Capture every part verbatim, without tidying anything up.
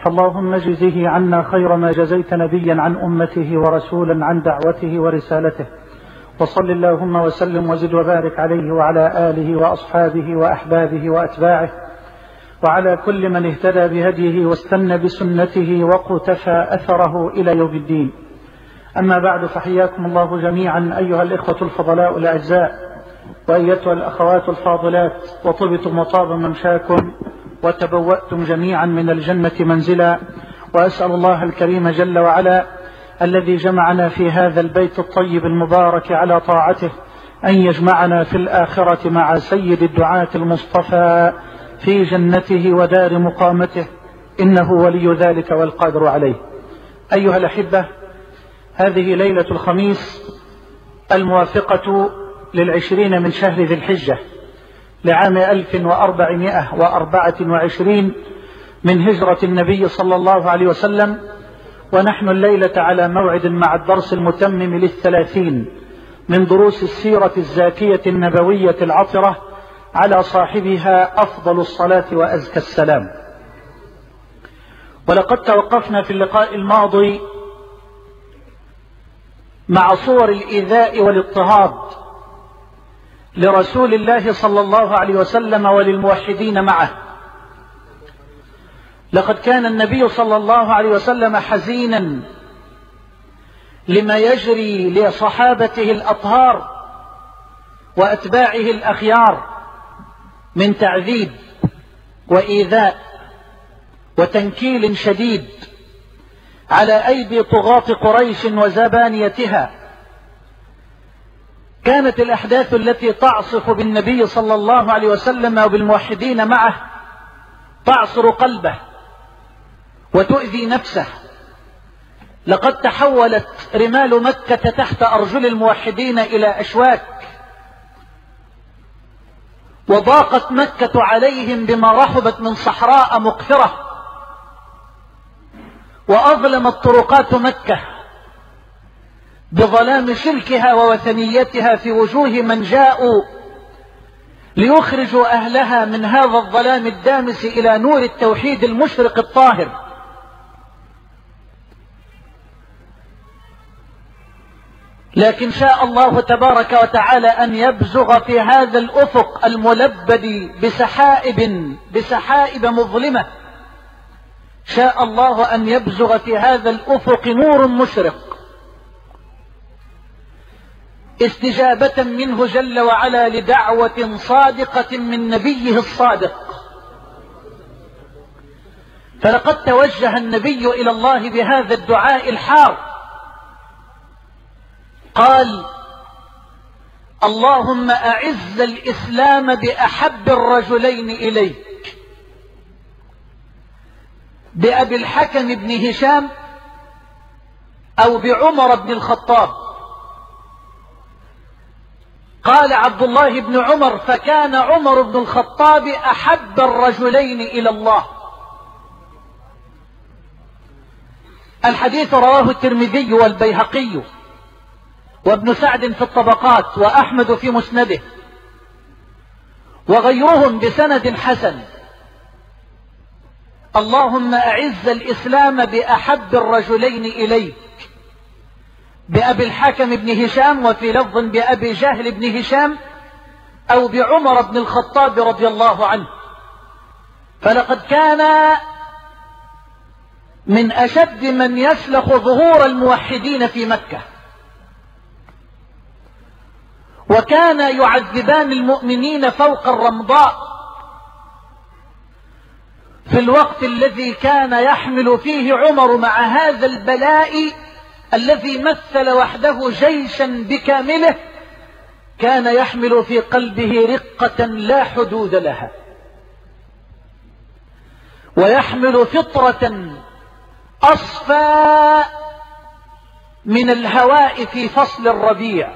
فاللهم اجزه عنا خير ما جزيت نبيا عن أمته ورسولا عن دعوته ورسالته، وصل اللهم وسلم وزد وبارك عليه وعلى آله وأصحابه وأحبابه وأتباعه وعلى كل من اهتدى بهديه واستنى بسنته وقتفى أثره إلى يوم الدين. أما بعد، فحياكم الله جميعا أيها الإخوة الفضلاء الأعزاء وأيتها الأخوات الفاضلات، وطبتم وطاب ممشاكم وتبوأتم جميعا من الجنة منزلا. وأسأل الله الكريم جل وعلا الذي جمعنا في هذا البيت الطيب المبارك على طاعته أن يجمعنا في الآخرة مع سيد الدعاة المصطفى في جنته ودار مقامته، إنه ولي ذلك والقادر عليه. أيها الأحبة، هذه ليلة الخميس الموافقة للعشرين من شهر ذي الحجة لعام ألف وأربعمائة وأربعة وعشرين من هجرة النبي صلى الله عليه وسلم، ونحن الليلة على موعد مع الدرس المتمم للثلاثين من دروس السيرة الزاكية النبوية العطرة على صاحبها أفضل الصلاة وأزكى السلام. ولقد توقفنا في اللقاء الماضي مع صور الإيذاء والاضطهاد لرسول الله صلى الله عليه وسلم وللموحدين معه. لقد كان النبي صلى الله عليه وسلم حزينا لما يجري لصحابته الأطهار وأتباعه الأخيار من تعذيب وإيذاء وتنكيل شديد على أيدي طغاة قريش وزبانيتها. كانت الأحداث التي تعصف بالنبي صلى الله عليه وسلم وبالموحدين معه تعصر قلبه وتؤذي نفسه. لقد تحولت رمال مكة تحت أرجل الموحدين إلى أشواك، وضاقت مكة عليهم بما رحبت من صحراء مقفرة، وأظلمت طرقات مكة بظلام شركها ووثنيتها في وجوه من جاءوا ليخرجوا أهلها من هذا الظلام الدامس إلى نور التوحيد المشرق الطاهر. لكن شاء الله تبارك وتعالى أن يبزغ في هذا الأفق الملبد بسحائب بسحائب مظلمة، شاء الله أن يبزغ في هذا الأفق نور مشرق استجابة منه جل وعلا لدعوة صادقة من نبيه الصادق. فلقد توجه النبي إلى الله بهذا الدعاء الحار، قال: اللهم أعز الإسلام بأحب الرجلين إليك، بأبي الحكم بن هشام أو بعمر بن الخطاب. قال عبد الله بن عمر: فكان عمر بن الخطاب أحب الرجلين إلى الله. الحديث رواه الترمذي والبيهقي وابن سعد في الطبقات وأحمد في مسنده وغيرهم بسند حسن. اللهم أعز الإسلام بأحب الرجلين إليك، بأبي الحكم بن هشام، وفي لفظ بأبي جهل بن هشام أو بعمر بن الخطاب رضي الله عنه. فلقد كان من أشد من يسلخ ظهور الموحدين في مكة، وكان يعذبان المؤمنين فوق الرمضاء في الوقت الذي كان يحمل فيه عمر مع هذا البلاء الذي مثل وحده جيشا بكامله، كان يحمل في قلبه رقة لا حدود لها، ويحمل فطرة أصفى من الهواء في فصل الربيع،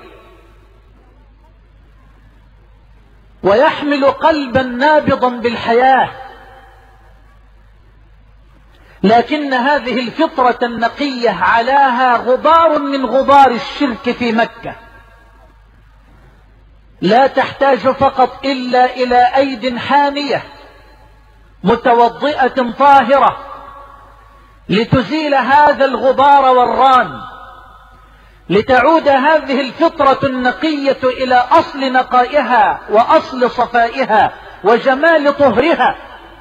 ويحمل قلبا نابضا بالحياة. لكن هذه الفطرة النقية علاها غبار من غبار الشرك في مكة، لا تحتاج فقط إلا إلى أيد حانية متوضئة طاهرة لتزيل هذا الغبار والران، لتعود هذه الفطرة النقية إلى أصل نقائها وأصل صفائها وجمال طهرها.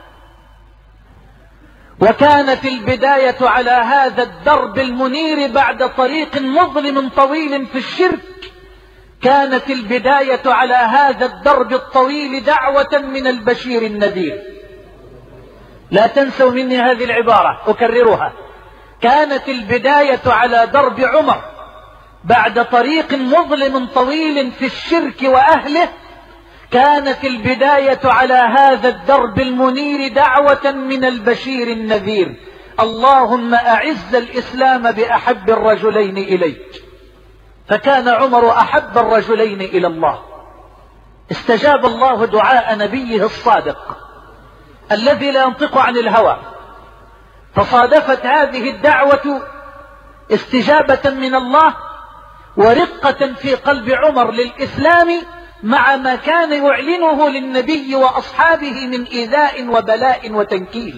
وكانت البداية على هذا الدرب المنير بعد طريق مظلم طويل في الشرك، كانت البداية على هذا الدرب الطويل دعوة من البشير النذير. لا تنسوا مني هذه العبارة أكررها، كانت البداية على درب عمر بعد طريق مظلم طويل في الشرك وأهله، كانت البداية على هذا الدرب المنير دعوة من البشير النذير. اللهم أعز الإسلام بأحب الرجلين إليك. فكان عمر أحب الرجلين إلى الله. استجاب الله دعاء نبيه الصادق الذي لا ينطق عن الهوى، فصادفت هذه الدعوة استجابة من الله ورقة في قلب عمر للإسلام، مع ما كان يعلنه للنبي وأصحابه من إيذاء وبلاء وتنكيل.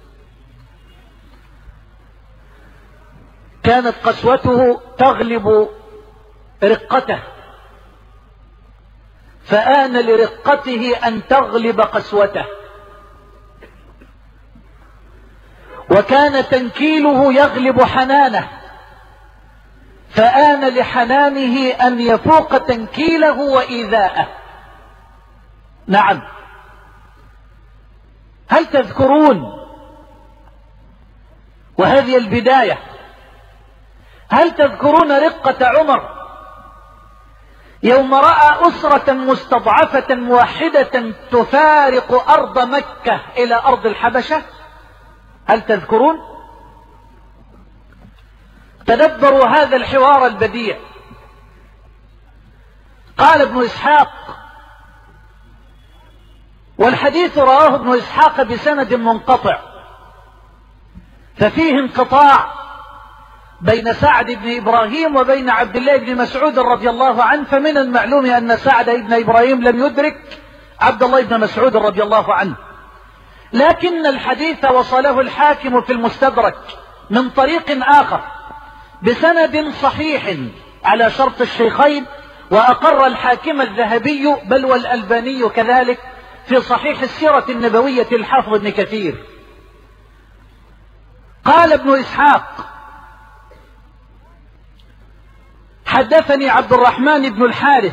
كانت قسوته تغلب رقته، فآن لرقته أن تغلب قسوته، وكان تنكيله يغلب حنانه، فآن لحنانه أن يفوق تنكيله وإيذاءه. نعم، هل تذكرون وهذه البداية، هل تذكرون رقة عمر يوم رأى أسرة مستضعفة موحدة تفارق أرض مكة إلى أرض الحبشة؟ هل تذكرون؟ تدبروا هذا الحوار البديع. قال ابن إسحاق، والحديث رواه ابن إسحاق بسند منقطع، ففيه انقطاع بين سعد بن إبراهيم وبين عبد الله بن مسعود رضي الله عنه، فمن المعلوم أن سعد بن إبراهيم لم يدرك عبد الله بن مسعود رضي الله عنه، لكن الحديث وصله الحاكم في المستدرك من طريق آخر بسند صحيح على شرط الشيخين، وأقر الحاكم الذهبي بل والألباني كذلك في صحيح السيرة النبوية الحافظ ابن كثير. قال ابن إسحاق: حدثني عبد الرحمن بن الحارث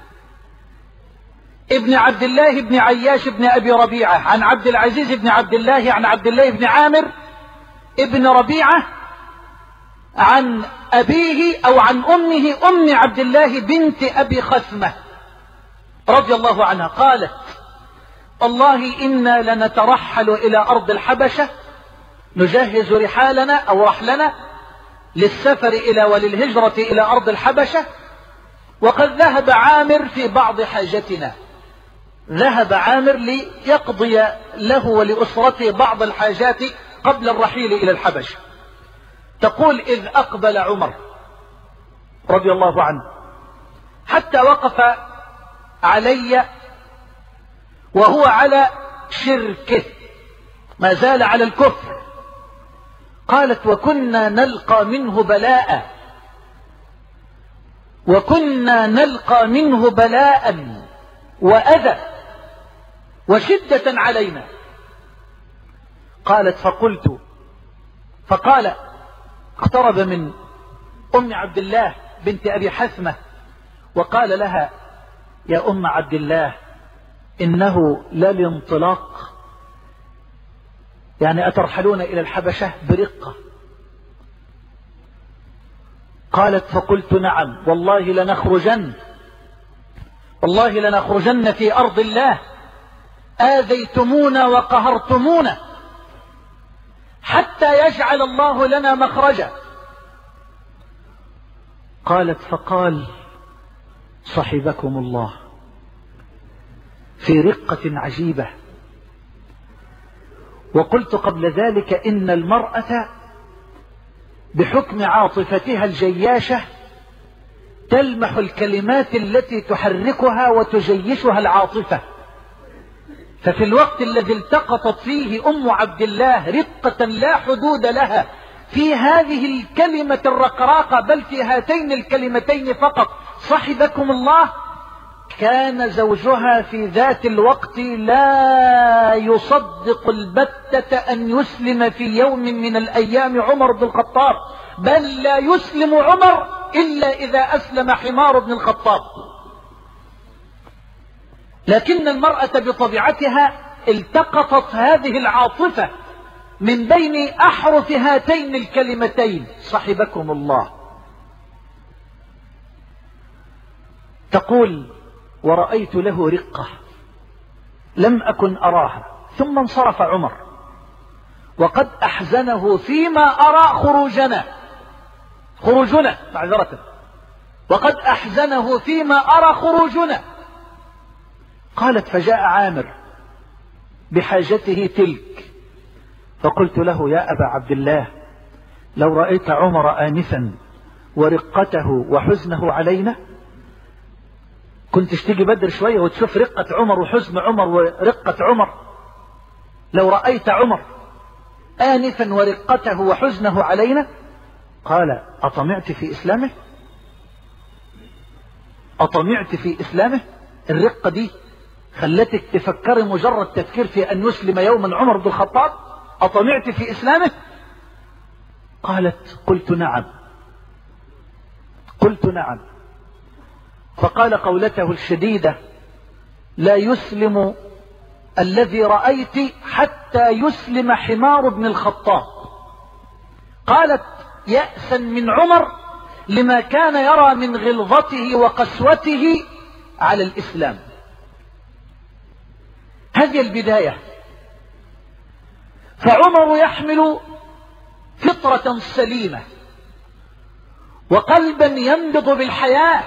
ابن عبد الله بن عياش بن أبي ربيعة عن عبد العزيز بن عبد الله عن عبد الله بن عامر ابن ربيعة عن أبيه أو عن أمه أم عبد الله بنت أبي خثمة رضي الله عنها قالت: والله إنا لنترحل إلى أرض الحبشة نجهز رحالنا أو رحلنا للسفر إلى وللهجرة إلى أرض الحبشة، وقد ذهب عامر في بعض حاجتنا، ذهب عامر ليقضي له ولأسرته بعض الحاجات قبل الرحيل إلى الحبشة. تقول: إذ أقبل عمر رضي الله عنه حتى وقف علي وهو على شركه، ما زال على الكفر. قالت: وكنا نلقى منه بلاء، وكنا نلقى منه بلاء وأذى وشدة علينا. قالت: فقلت فقال اقترب من أم عبد الله بنت أبي حثمة وقال لها: يا أم عبد الله، إنه للانطلاق، يعني أترحلون إلى الحبشة برقة؟ قالت: فقلت: نعم، والله لنخرجن، والله لنخرجن في أرض الله، آذيتمونا وقهرتمونا حتى يجعل الله لنا مخرجا. قالت: فقال: صحبكم الله، في رقة عجيبة. وقلت قبل ذلك إن المرأة بحكم عاطفتها الجياشة تلمح الكلمات التي تحركها وتجيشها العاطفة، ففي الوقت الذي التقطت فيه أم عبد الله رقة لا حدود لها في هذه الكلمة الرقراقة، بل في هاتين الكلمتين فقط، صحبكم الله، كان زوجها في ذات الوقت لا يصدق البتة أن يسلم في يوم من الأيام عمر بن الخطاب، بل لا يسلم عمر إلا إذا أسلم حمار بن الخطاب. لكن المرأة بطبيعتها التقطت هذه العاطفة من بين أحرف هاتين الكلمتين صحبكم الله. تقول: ورأيت له رقة لم أكن أراها، ثم انصرف عمر وقد أحزنه فيما أرى خروجنا خروجنا معذرة وقد أحزنه فيما أرى خروجنا. قالت: فجاء عامر بحاجته تلك، فقلت له: يا أبا عبد الله، لو رأيت عمر آنفا ورقته وحزنه علينا، كنت تيجي بدر شوية وتشوف رقة عمر وحزن عمر ورقة عمر. لو رأيت عمر آنفا ورقته وحزنه علينا. قال: أطمعت في إسلامه؟ أطمعت في إسلامه؟ الرقة دي خلتك تفكري مجرد تفكير في أن يسلم يوما عمر بن الخطاب؟ أطمعت في إسلامه؟ قالت: قلت نعم قلت نعم. فقال قولته الشديدة: لا يسلم الذي رأيت حتى يسلم حمار بن الخطاب. قالت يأسا من عمر لما كان يرى من غلظته وقسوته على الإسلام. هذه البداية. فعمر يحمل فطرة سليمة وقلبا ينبض بالحياة،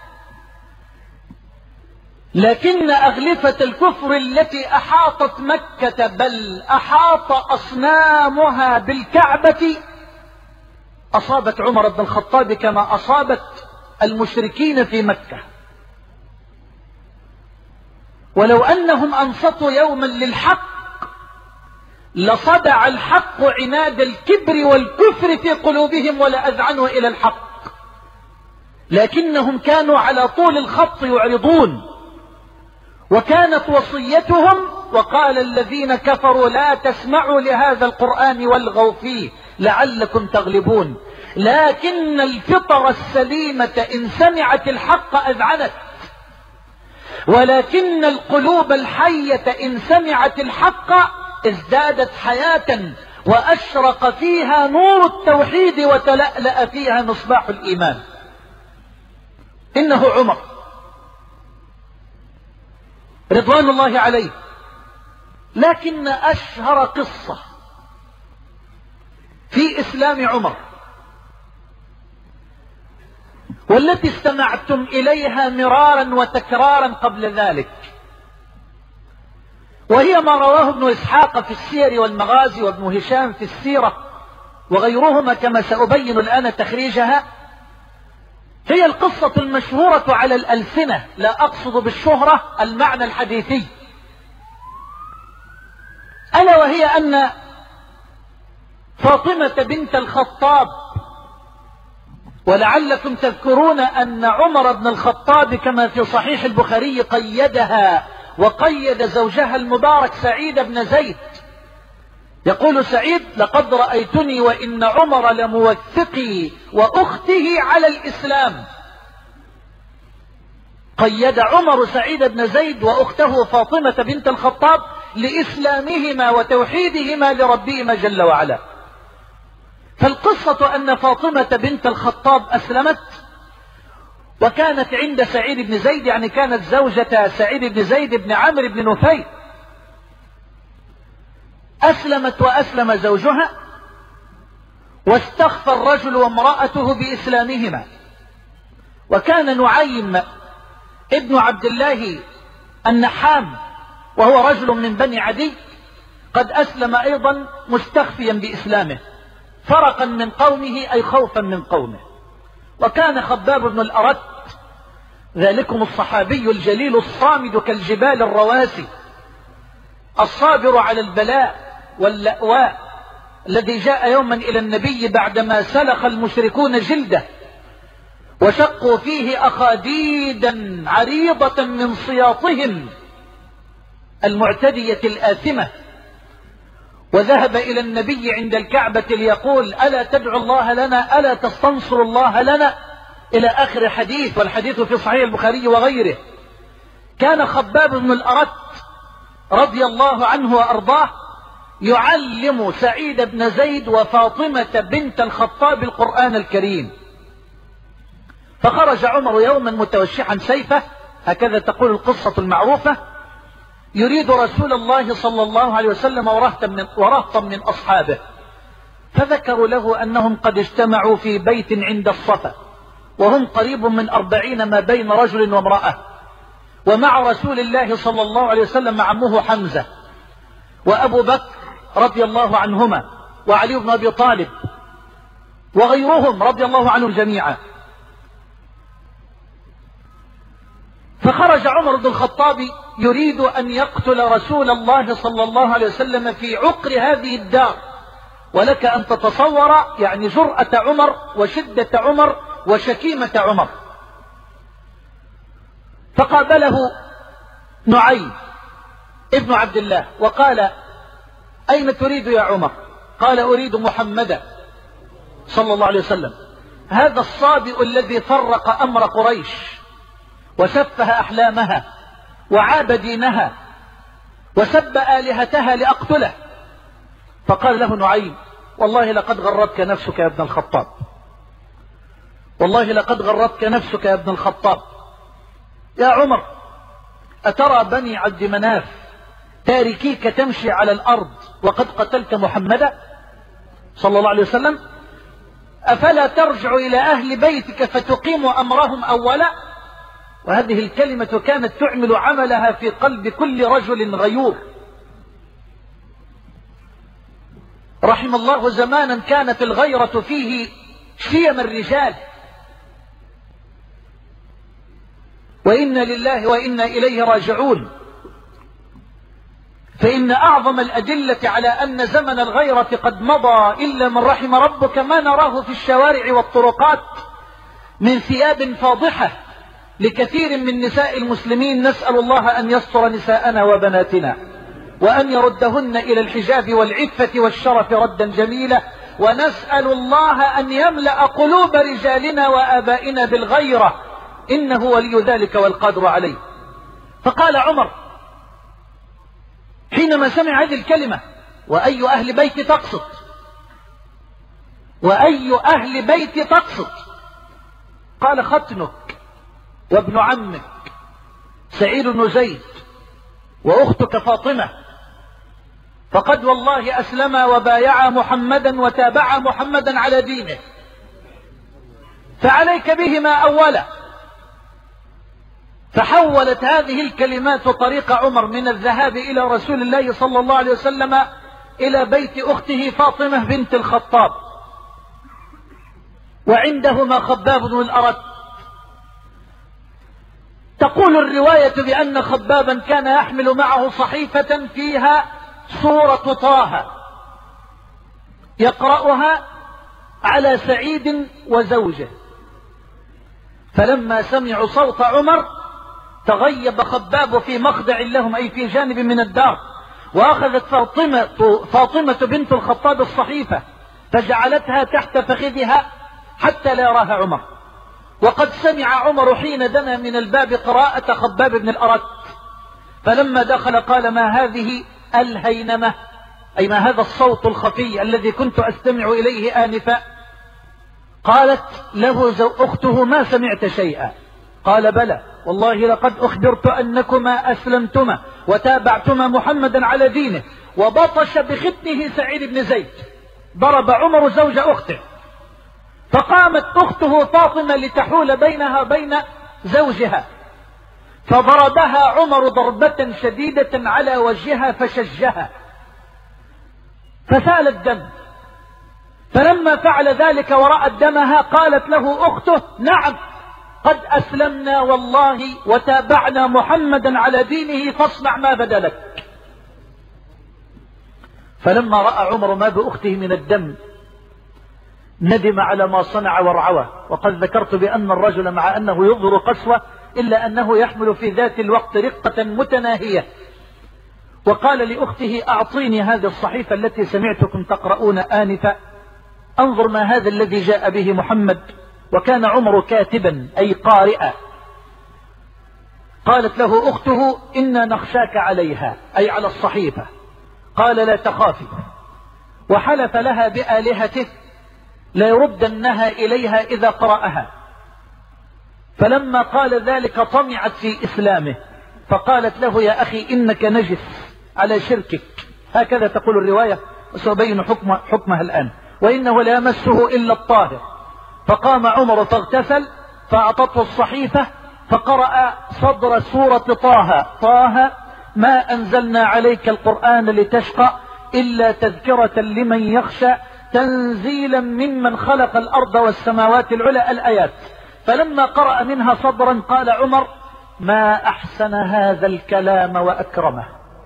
لكن أغلفة الكفر التي أحاطت مكة، بل أحاط أصنامها بالكعبة، أصابت عمر بن الخطاب كما أصابت المشركين في مكة. ولو أنهم أنصتوا يوما للحق لصدع الحق عناد الكبر والكفر في قلوبهم ولأذعنوا إلى الحق، لكنهم كانوا على طول الخط يعرضون. وكانت وصيتهم: وقال الذين كفروا لا تسمعوا لهذا القرآن والغوا فيه لعلكم تغلبون. لكن الفطر السليمة إن سمعت الحق أذعنت، ولكن القلوب الحية إن سمعت الحق ازدادت حياة وأشرق فيها نور التوحيد وتلألأ فيها مصباح الإيمان. إنه عمر رضوان الله عليه. لكن أشهر قصة في إسلام عمر والتي استمعتم إليها مرارا وتكرارا قبل ذلك، وهي ما رواه ابن إسحاق في السير والمغازي وابن هشام في السيرة وغيرهما كما سأبين الآن تخريجها، هي القصة المشهورة على الألسنة، لا أقصد بالشهرة المعنى الحديثي، ألا وهي أن فاطمة بنت الخطاب، ولعلكم تذكرون أن عمر بن الخطاب كما في صحيح البخاري قيدها وقيد زوجها المبارك سعيد بن زيد. يقول سعيد: لقد رأيتني وإن عمر لموثقي وأخته على الإسلام. قيد عمر سعيد بن زيد وأخته فاطمة بنت الخطاب لإسلامهما وتوحيدهما لربهما جل وعلا. فالقصة أن فاطمة بنت الخطاب أسلمت، وكانت عند سعيد بن زيد، يعني كانت زوجة سعيد بن زيد بن عمرو بن نفيل. أسلمت وأسلم زوجها، واستخفى الرجل وامرأته بإسلامهما. وكان نعيم ابن عبد الله النحام وهو رجل من بني عدي قد أسلم أيضا مستخفيا بإسلامه، فرقا من قومه أي خوفا من قومه. وكان خباب بن الأرت ذلكم الصحابي الجليل الصامد كالجبال الرواسي الصابر على البلاء واللأواء الذي جاء يوما إلى النبي بعدما سلخ المشركون جلده وشقوا فيه أخاديدا عريضة من صياطهم المعتدية الآثمة، وذهب إلى النبي عند الكعبة ليقول ألا تدعو الله لنا، ألا تستنصر الله لنا، إلى آخر حديث، والحديث في صحيح البخاري وغيره. كان خباب بن الأرت رضي الله عنه وأرضاه يعلم سعيد بن زيد وفاطمة بنت الخطاب القرآن الكريم. فخرج عمر يوما متوشحا سيفه، هكذا تقول القصة المعروفة، يريد رسول الله صلى الله عليه وسلم ورهطا من, ورهطا من أصحابه، فذكروا له أنهم قد اجتمعوا في بيت عند الصفا، وهم قريب من أربعين ما بين رجل وامرأة، ومع رسول الله صلى الله عليه وسلم عمه حمزة وأبو بكر رضي الله عنهما وعلي بن أبي طالب وغيرهم رضي الله عنهم جميعا. فخرج عمر بن الخطاب يريد أن يقتل رسول الله صلى الله عليه وسلم في عقر هذه الدار، ولك أن تتصور يعني جرأة عمر وشدة عمر وشكيمة عمر. فقابله نعيم ابن عبد الله وقال أين تريد يا عمر؟ قال أريد محمدا صلى الله عليه وسلم، هذا الصابئ الذي فرق أمر قريش وسفه أحلامها وعاب دينها وسب آلهتها لأقتله. فقال له نعيم والله لقد غرتك نفسك يا ابن الخطاب، والله لقد غرتك نفسك يا ابن الخطاب. يا عمر أترى بني عبد مناف تاركيك تمشي على الأرض وقد قتلت محمدا صلى الله عليه وسلم؟ أفلا ترجع إلى أهل بيتك فتقيم أمرهم أولا؟ وهذه الكلمة كانت تعمل عملها في قلب كل رجل غيور. رحم الله زمانا كانت الغيرة فيه شيم الرجال. وإنا لله وإنا إليه راجعون. فإن أعظم الأدلة على أن زمن الغيرة قد مضى إلا من رحم ربك ما نراه في الشوارع والطرقات من ثياب فاضحة لكثير من نساء المسلمين. نسأل الله أن يستر نساءنا وبناتنا وأن يردهن إلى الحجاب والعفة والشرف ردا جميلا، ونسأل الله أن يملأ قلوب رجالنا وآبائنا بالغيرة، إنه ولي ذلك والقادر عليه. فقال عمر حينما سمع هذه الكلمة وأي أهل بيت تقصد؟ وأي أهل بيت تقصد؟ قال ختنك وابن عمك سعيد بن زيد وأختك فاطمة، فقد والله أسلما وبايعا محمدا وتابعا محمدا على دينه، فعليك بهما أولا. فحولت هذه الكلمات طريق عمر من الذهاب إلى رسول الله صلى الله عليه وسلم إلى بيت أخته فاطمة بنت الخطاب، وعندهما خباب بن الأرت. تقول الرواية بأن خبابا كان يحمل معه صحيفة فيها سورة طه يقرأها على سعيد وزوجه. فلما سمعوا صوت عمر تغيب خباب في مخدع لهم، أي في جانب من الدار، وأخذت فاطمة, فاطمة بنت الخطاب الصحيفة فجعلتها تحت فخذها حتى لا يراها عمر. وقد سمع عمر حين دنا من الباب قراءة خباب بن الأرت، فلما دخل قال ما هذه الهينمة، أي ما هذا الصوت الخفي الذي كنت أستمع إليه آنفا؟ قالت له أخته ما سمعت شيئا؟ قال بلى والله لقد أخبرت أنكما أسلمتما وتابعتما محمدا على دينه. وبطش بختنه سعيد بن زيد، ضرب عمر زوج أخته، فقامت أخته فاطمة لتحول بينها وبين زوجها، فضربها عمر ضربة شديدة على وجهها فشجها فسال الدم. فلما فعل ذلك ورأت دمها قالت له أخته نعم قد أسلمنا والله وتابعنا محمدا على دينه فاصنع ما بدا لك. فلما رأى عمر ما بأخته من الدم ندم على ما صنع ورعوه. وقد ذكرت بأن الرجل مع أنه يظهر قسوة إلا أنه يحمل في ذات الوقت رقة متناهية. وقال لأخته أعطيني هذه الصحيفة التي سمعتكم تقرؤون آنفا، انظر ما هذا الذي جاء به محمد. وكان عمر كاتبا أي قارئا. قالت له أخته إنا نخشاك عليها أي على الصحيفة. قال لا تخافي، وحلف لها بآلهته ليردنها إليها إذا قرأها. فلما قال ذلك طمعت في إسلامه، فقالت له يا أخي إنك نجس على شركك، هكذا تقول الرواية وسأبين حكم حكمها الآن، وإنه لا يمسه إلا الطاهر. فقام عمر فاغتسل فأعطته الصحيفة فقرأ صدر سورة طه: طه ما أنزلنا عليك القرآن لتشقى إلا تذكرة لمن يخشى تنزيلا ممن خلق الأرض والسماوات العلى، الآيات. فلما قرأ منها صدرا قال عمر ما أحسن هذا الكلام وأكرمه.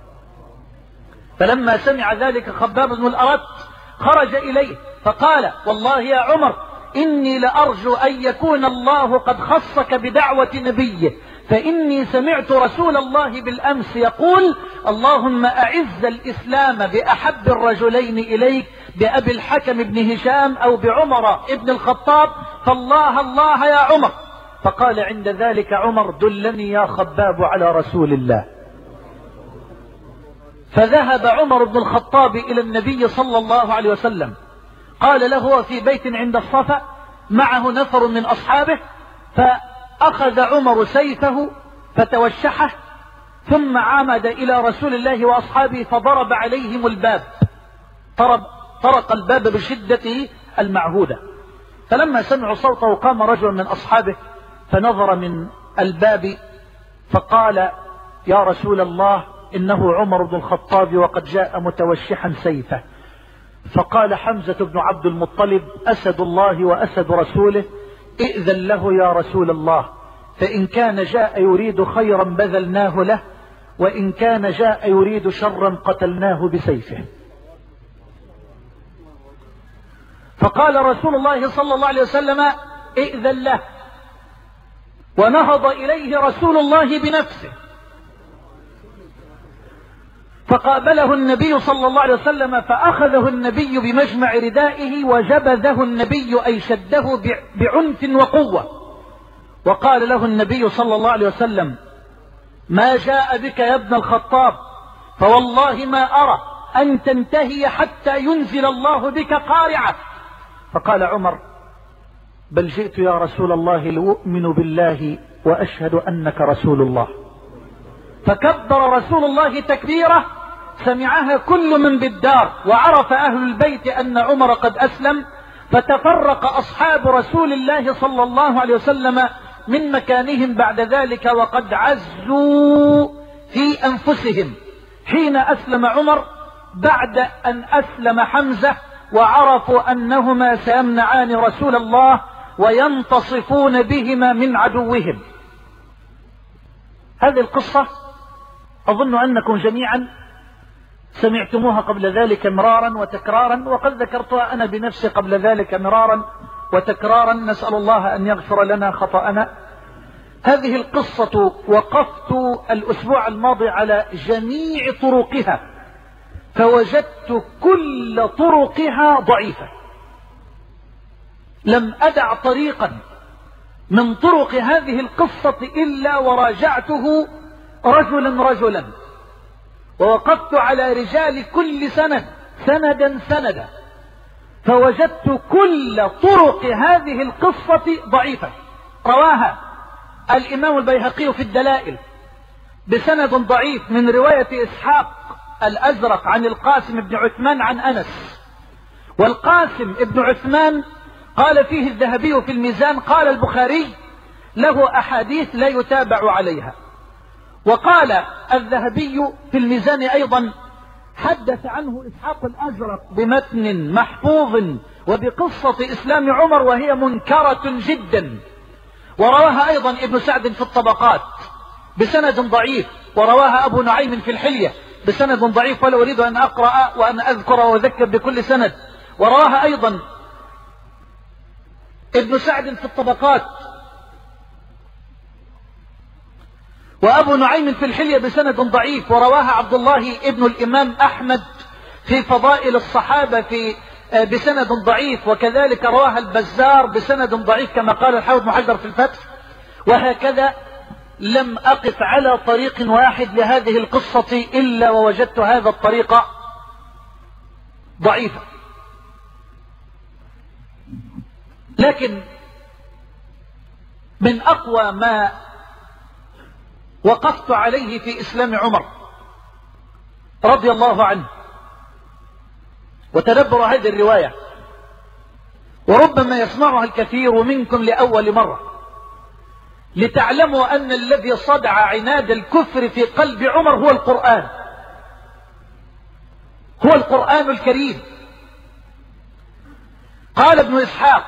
فلما سمع ذلك خباب بن الأرت خرج إليه فقال والله يا عمر إني لأرجو أن يكون الله قد خصك بدعوة نبيه، فإني سمعت رسول الله بالأمس يقول اللهم أعز الإسلام بأحب الرجلين إليك، بأبي الحكم بن هشام أو بعمر ابن الخطاب، فالله الله يا عمر. فقال عند ذلك عمر دلني يا خباب على رسول الله. فذهب عمر بن الخطاب إلى النبي صلى الله عليه وسلم، قال له في بيت عند الصفا معه نفر من أصحابه، فأخذ عمر سيفه فتوشحه ثم عمد إلى رسول الله وأصحابه فضرب عليهم الباب، طرق الباب بشدته المعهودة. فلما سمعوا صوته قام رجل من أصحابه فنظر من الباب فقال يا رسول الله إنه عمر بن الخطاب وقد جاء متوشحا سيفه. فقال حمزة بن عبد المطلب أسد الله وأسد رسوله ائذن له يا رسول الله، فإن كان جاء يريد خيرا بذلناه له، وإن كان جاء يريد شرا قتلناه بسيفه. فقال رسول الله صلى الله عليه وسلم ائذن له، ونهض إليه رسول الله بنفسه فقابله النبي صلى الله عليه وسلم، فأخذه النبي بمجمع ردائه وجبذه النبي أي شده بعنف وقوة. وقال له النبي صلى الله عليه وسلم ما جاء بك يا ابن الخطاب، فوالله ما أرى أن تنتهي حتى ينزل الله بك قارعة. فقال عمر بل جئت يا رسول الله لأؤمن بالله وأشهد أنك رسول الله. فكبر رسول الله تكبيرة سمعها كل من بالدار، وعرف أهل البيت أن عمر قد أسلم، فتفرق أصحاب رسول الله صلى الله عليه وسلم من مكانهم بعد ذلك وقد عزوا في أنفسهم حين أسلم عمر بعد أن أسلم حمزة، وعرفوا أنهما سيمنعان رسول الله وينتصفون بهما من عدوهم. هذه القصة أظن أنكم جميعا سمعتموها قبل ذلك مرارا وتكرارا، وقد ذكرتها أنا بنفسي قبل ذلك مرارا وتكرارا، نسأل الله أن يغفر لنا خطأنا. هذه القصة وقفت الأسبوع الماضي على جميع طرقها فوجدت كل طرقها ضعيفة، لم أدع طريقا من طرق هذه القصة إلا وراجعته رجلا رجلا، ووقفت على رجال كل سند سندا سندا، فوجدت كل طرق هذه القصة ضعيفة. رواها الإمام البيهقي في الدلائل بسند ضعيف من رواية إسحاق الأزرق عن القاسم بن عثمان عن أنس. والقاسم بن عثمان قال فيه الذهبي في الميزان قال البخاري له أحاديث لا يتابع عليها. وقال الذهبي في الميزان أيضا حدث عنه إسحاق الأزرق بمتن محفوظ وبقصة إسلام عمر وهي منكرة جدا. ورواها أيضا ابن سعد في الطبقات بسند ضعيف، ورواها أبو نعيم في الحلية بسند ضعيف ولا أريد أن أقرأ وأن أذكر وأذكر بكل سند. ورواها أيضا ابن سعد في الطبقات، وأبو نعيم في الحلية بسند ضعيف، ورواها عبد الله ابن الإمام أحمد في فضائل الصحابة في بسند ضعيف، وكذلك رواها البزار بسند ضعيف كما قال الحافظ ابن حجر في الفتح. وهكذا لم أقف على طريق واحد لهذه القصة إلا ووجدت هذا الطريق ضعيفا. لكن من أقوى ما وقفت عليه في إسلام عمر رضي الله عنه وتدبر هذه الرواية، وربما يسمعها الكثير منكم لأول مرة، لتعلموا أن الذي صدع عناد الكفر في قلب عمر هو القرآن، هو القرآن الكريم. قال ابن إسحاق: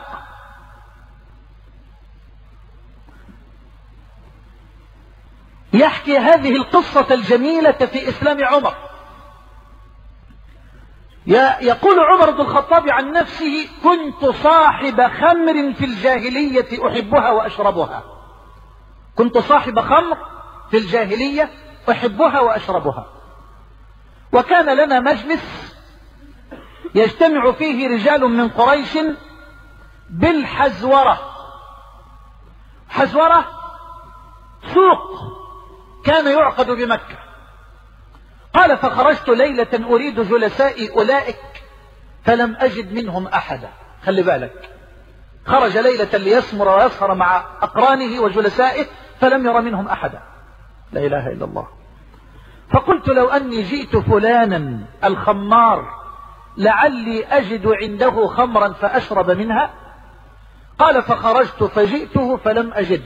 يحكي هذه القصة الجميلة في إسلام عمر. يقول عمر بن الخطاب عن نفسه: كنت صاحب خمر في الجاهلية أحبها وأشربها. كنت صاحب خمر في الجاهلية أحبها وأشربها. وكان لنا مجلس يجتمع فيه رجال من قريش بالحزورة. حزورة سوق كان يعقد بمكة. قال: فخرجت ليلة أريد جلسائي أولئك فلم أجد منهم أحدا. خلي بالك، خرج ليلة ليسمر ويسهر مع أقرانه وجلسائه فلم ير منهم أحدا. لا إله إلا الله. فقلت: لو أني جئت فلانا الخمار لعلي أجد عنده خمرا فأشرب منها. قال: فخرجت فجئته فلم أجد.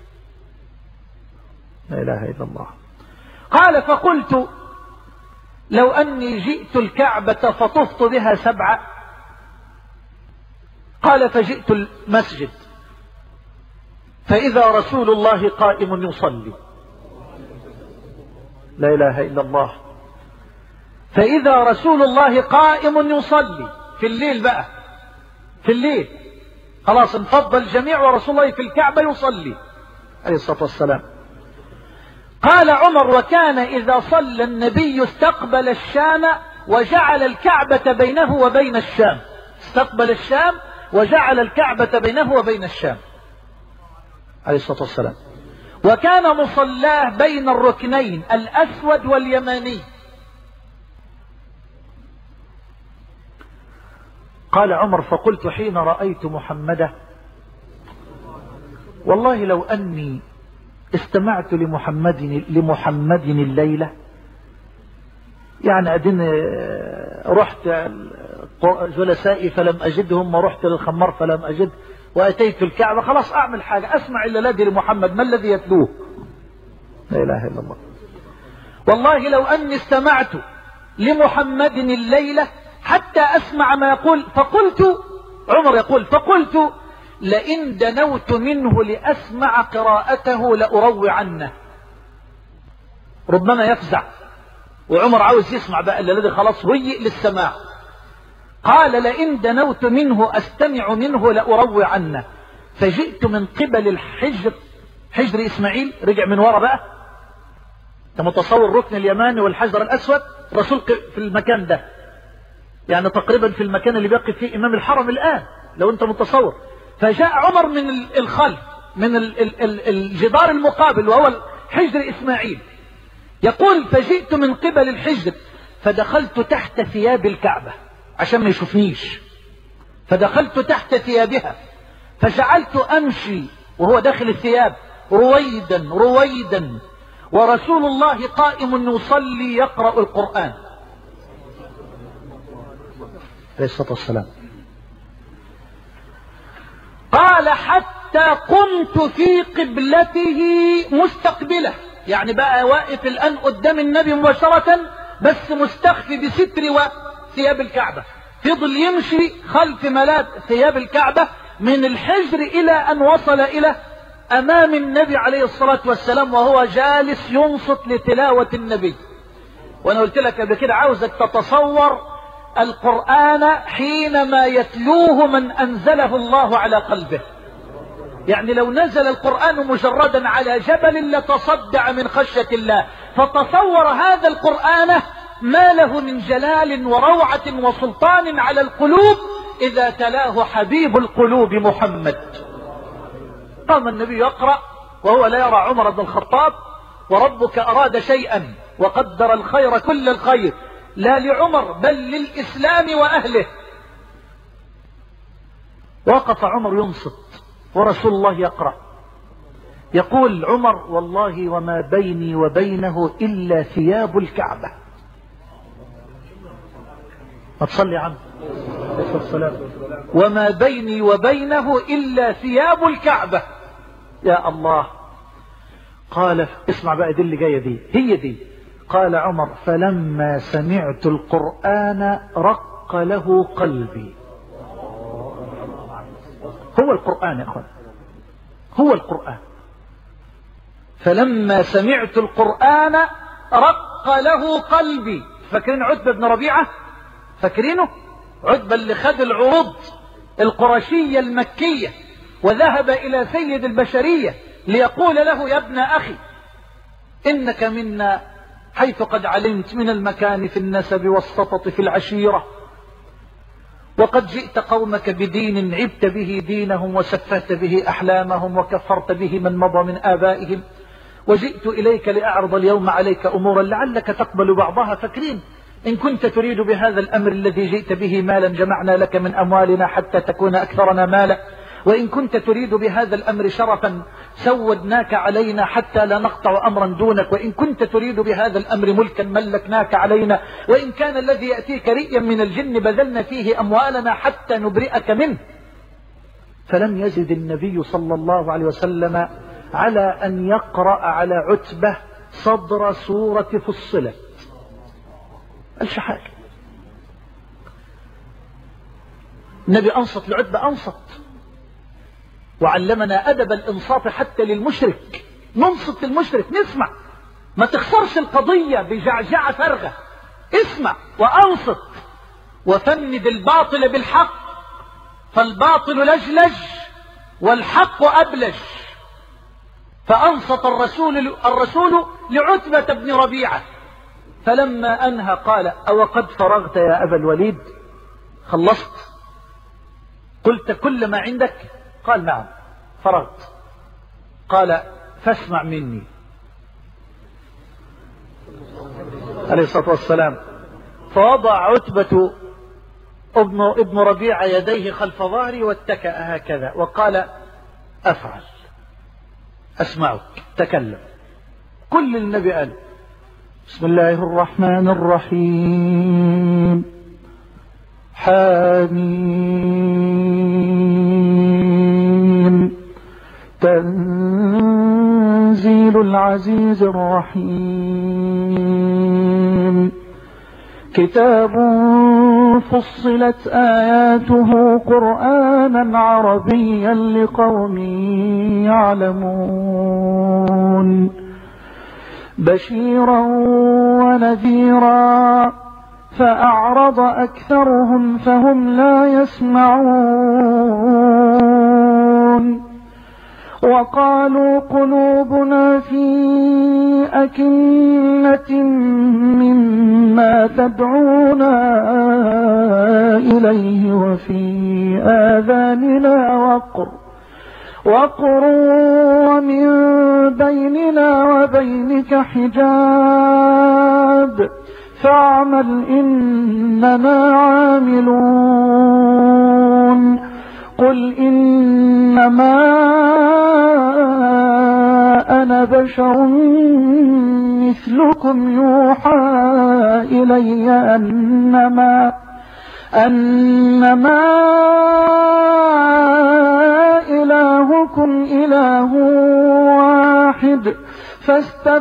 لا إله إلا الله. قال: فقلت: لو أني جئت الكعبة فطفت بها سبعة. قال: فجئت المسجد فإذا رسول الله قائم يصلي. لا إله إلا الله. فإذا رسول الله قائم يصلي في الليل بقى، في الليل خلاص انفض الجميع ورسول الله في الكعبة يصلي عليه الصلاة والسلام. قال عمر: وكان إذا صلى النبي استقبل الشام وجعل الكعبة بينه وبين الشام. استقبل الشام وجعل الكعبة بينه وبين الشام عليه الصلاة والسلام. وكان مصلاه بين الركنين الأسود واليماني. قال عمر: فقلت حين رأيت محمدا: والله لو أني استمعت لمحمد لمحمد الليلة، يعني أدين رحت جلسائي فلم أجدهم، ورحت للخمار فلم أجد، وأتيت الكعبة، خلاص أعمل حاجة أسمع إلا الذي لمحمد، ما الذي يتلوه؟ لا إله إلا الله. والله لو أني استمعت لمحمد الليلة حتى أسمع ما يقول. فقلت، عمر يقول: فقلت لئن دنوت منه لأسمع قراءته لأروع عنه. ربما يفزع، وعمر عاوز يسمع بقى الذي خلاص هيئ للسماع. قال: لئن دنوت منه أستمع منه لأروع عنه. فجئت من قبل الحجر، حجر إسماعيل، رجع من وراء بقى. انت متصور الركن اليماني والحجر الأسود، الرسول في المكان ده، يعني تقريبا في المكان اللي بيقف فيه إمام الحرم الآن لو انت متصور. فجاء عمر من الخلف، من الجدار المقابل وهو حجر إسماعيل. يقول: فجئت من قبل الحجر فدخلت تحت ثياب الكعبة عشان ما يشوفنيش. فدخلت تحت ثيابها فجعلت أمشي وهو داخل الثياب رويدا رويدا، ورسول الله قائم يصلي يقرأ القرآن عليه الصلاة والسلام. قال: حتى قمت في قبلته مستقبله، يعني بقى واقف الآن قدام النبي مباشرة بس مستخفي بستر وثياب الكعبة، فضل يمشي خلف ملاذ ثياب الكعبة من الحجر إلى أن وصل إلى أمام النبي عليه الصلاة والسلام وهو جالس ينصت لتلاوة النبي. وانا قلت لك قبل كده عاوزك تتصور القرآن حينما يتلوه من انزله الله على قلبه. يعني لو نزل القرآن مجردا على جبل لتصدع من خشية الله، فتصور هذا القرآن ما له من جلال وروعة وسلطان على القلوب إذا تلاه حبيب القلوب محمد. قام النبي يقرأ وهو لا يرى عمر بن الخطاب: وربك أراد شيئا وقدر الخير كل الخير، لا لعمر بل للإسلام وأهله. وقف عمر ينصت ورسول الله يقرأ، يقول عمر: والله وما بيني وبينه إلا ثياب الكعبة. ما تصلي عنه وما بيني وبينه إلا ثياب الكعبة. يا الله. قال اسمع بقى دي اللي جاية دي، هي دي. قال عمر: فلما سمعت القرآن رق له قلبي. هو القرآن يا أخوان، هو القرآن. فلما سمعت القرآن رق له قلبي. فاكرين عتبة بن ربيعة؟ فاكرينه؟ عتبة اللي خد العروض القرشية المكية وذهب إلى سيد البشرية ليقول له: يا ابن أخي إنك منا حيث قد علمت من المكان في النسب والسطط في العشيرة، وقد جئت قومك بدين عبت به دينهم وسفهت به أحلامهم وكفرت به من مضى من آبائهم، وجئت إليك لأعرض اليوم عليك أمورا لعلك تقبل بعضها. فاكرين؟ إن كنت تريد بهذا الأمر الذي جئت به مالا جمعنا لك من أموالنا حتى تكون أكثرنا مالا، وإن كنت تريد بهذا الأمر شرفا سودناك علينا حتى لا نقطع أمرا دونك، وإن كنت تريد بهذا الأمر ملكا ملكناك علينا، وإن كان الذي يأتيك رئيا من الجن بذلنا فيه أموالنا حتى نبرئك منه. فلم يزد النبي صلى الله عليه وسلم على أن يقرأ على عتبة صدر سورة فصلت. قالش حاجة. النبي أنصت لعتبة، أنصت، وعلمنا أدب الإنصات حتى للمشرك. ننصت للمشرك، نسمع، ما تخسرش القضية بجعجعة فارغة، اسمع وأنصت وفند الباطل بالحق، فالباطل لجلج والحق أبلج. فأنصت الرسول الرسول لعتبة بن ربيعة، فلما أنهى قال: أو قد فرغت يا أبا الوليد؟ خلصت؟ قلت كل ما عندك؟ قال: نعم فرغت. قال: فاسمع مني. عليه الصلاة والسلام. فوضع عتبة ابن, ابن ربيعة يديه خلف ظهري واتكأ هكذا وقال: أفعل، أسمعك، تكلم. كل النبي قال: بسم الله الرحمن الرحيم، حميم، تنزيل العزيز الرحيم، كتاب فصلت آياته قرآنا عربيا لقوم يعلمون، بشيرا ونذيرا، فأعرض أكثرهم فهم لا يسمعون، وقالوا قلوبنا في أكنة مما تدعونا إليه وفي آذاننا وقر وقر ومن بيننا وبينك حجاب فاعمل إننا عاملون. قل إنما أنا بشر مثلكم يوحى إلي أنما أنما إلهكم إله واحد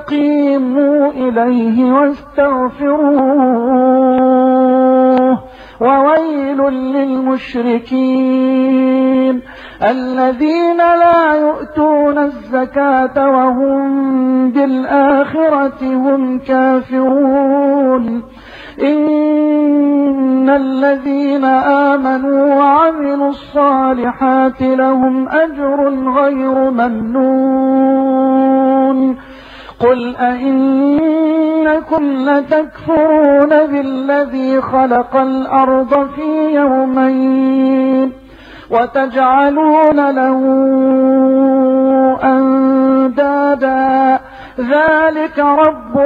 فاستقيموا إليه واستغفروه وويل للمشركين الذين لا يؤتون الزكاة وهم بالآخرة هم كافرون إن الذين آمنوا وعملوا الصالحات لهم أجر غير ممنون قل أئنكم لتكفرون بالذي خلق الأرض في يومين وتجعلون له أندادا ذلك رب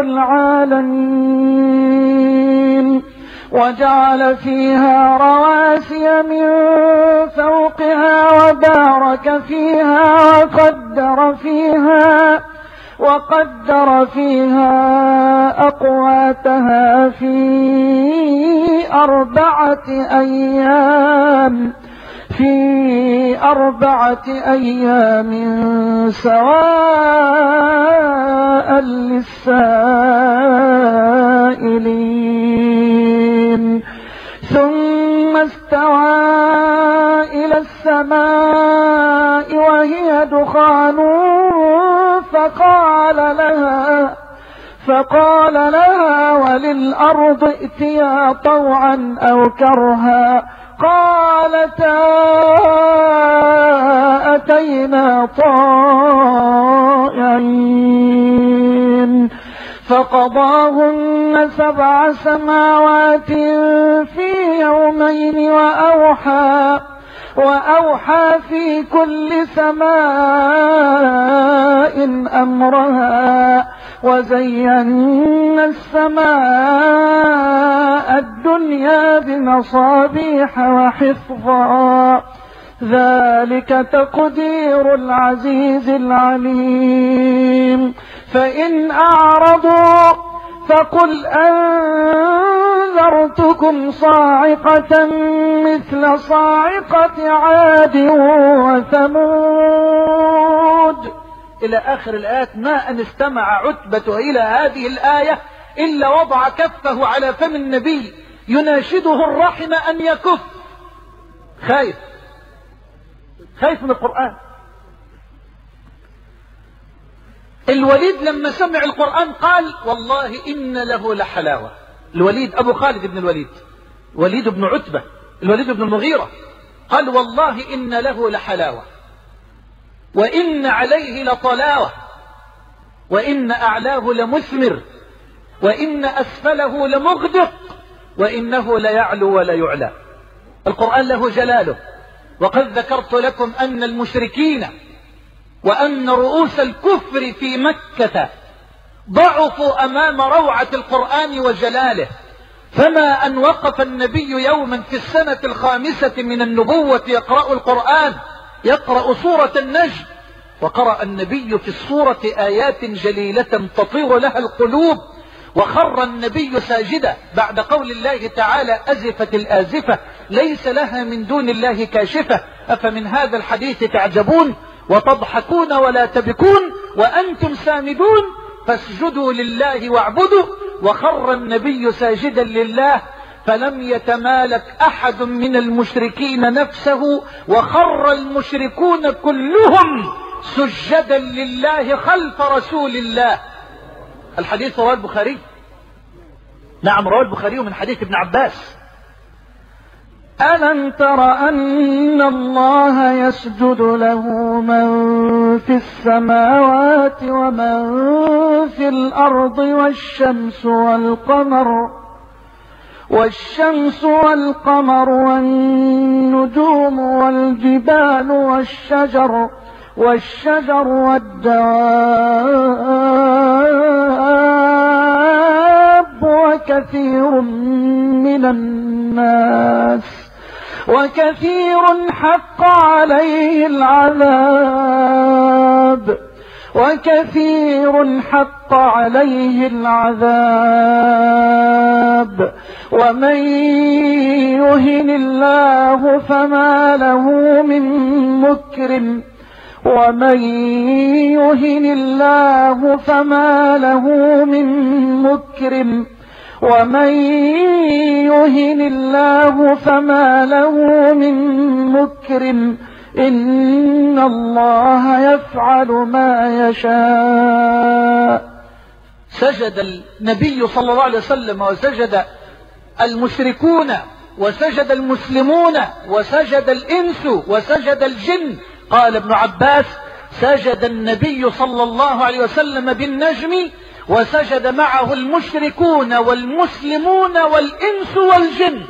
العالمين وجعل فيها رواسي من فوقها وبارك فيها وقدر فيها وقدر فيها أقواتها في أربعة أيام في أربعة أيام سواء للسائلين ثم استوى إلى السماء وهي دخان فقال لها فقال لها وللأرض ائتيا طوعا أو كرها قالتا أتينا طائعين فقضاهن سبع سماوات في يومين وأوحى وأوحى في كل سماء أمرها وزينا السماء الدنيا بمصابيح وحفظا ذلك تقدير العزيز العليم فإن أعرضوا فقل أنذرتكم صاعقة مثل صاعقة عاد وثمود إلى آخر الآيات. ما أن استمع عتبة إلى هذه الآية إلا وضع كفه على فم النبي يناشده الرحم أن يكف. خايف خايف من القرآن. الوليد لما سمع القرآن قال والله إن له لحلاوة. الوليد أبو خالد بن الوليد، وليد بن عتبة، الوليد بن المغيرة، قال والله إن له لحلاوة وإن عليه لطلاوة وإن أعلاه لمثمر وإن أسفله لمغدق وإنه ليعلو ولا يعلى. القرآن له جلاله. وقد ذكرت لكم أن المشركين وأن رؤوس الكفر في مكة ضعفوا أمام روعة القرآن وجلاله، فما أن وقف النبي يوما في السنة الخامسة من النبوة يقرأ القرآن، يقرأ سورة النجم، وقرأ النبي في السورة آيات جليلة تطير لها القلوب، وخر النبي ساجدا بعد قول الله تعالى أزفت الآزفة ليس لها من دون الله كاشفة أفمن هذا الحديث تعجبون وتضحكون ولا تبكون وأنتم سامدون فاسجدوا لله واعبدوا. وخر النبي ساجدا لله فلم يتمالك أحد من المشركين نفسه، وخر المشركون كلهم سجدا لله خلف رسول الله. الحديث رواه البخاري. نعم رواه البخاري من حديث ابن عباس. ألم تر أن الله يسجد له من في السماوات ومن في الأرض والشمس والقمر والشمس والقمر والنجوم والجبال والشجر والشجر والدواب وكثير من الناس وكثير حق عليه العذاب وكثير حق عليه العذاب ومن يهن الله فما له من مكرم ومن يهن الله فما له من مكرم ومن يهن الله فما له من مكرم إن الله يفعل ما يشاء. سجد النبي صلى الله عليه وسلم وسجد المشركون وسجد المسلمون وسجد الإنس وسجد الجن. قال ابن عباس: سجد النبي صلى الله عليه وسلم بالنجم وسجد معه المشركون والمسلمون والإنس والجن.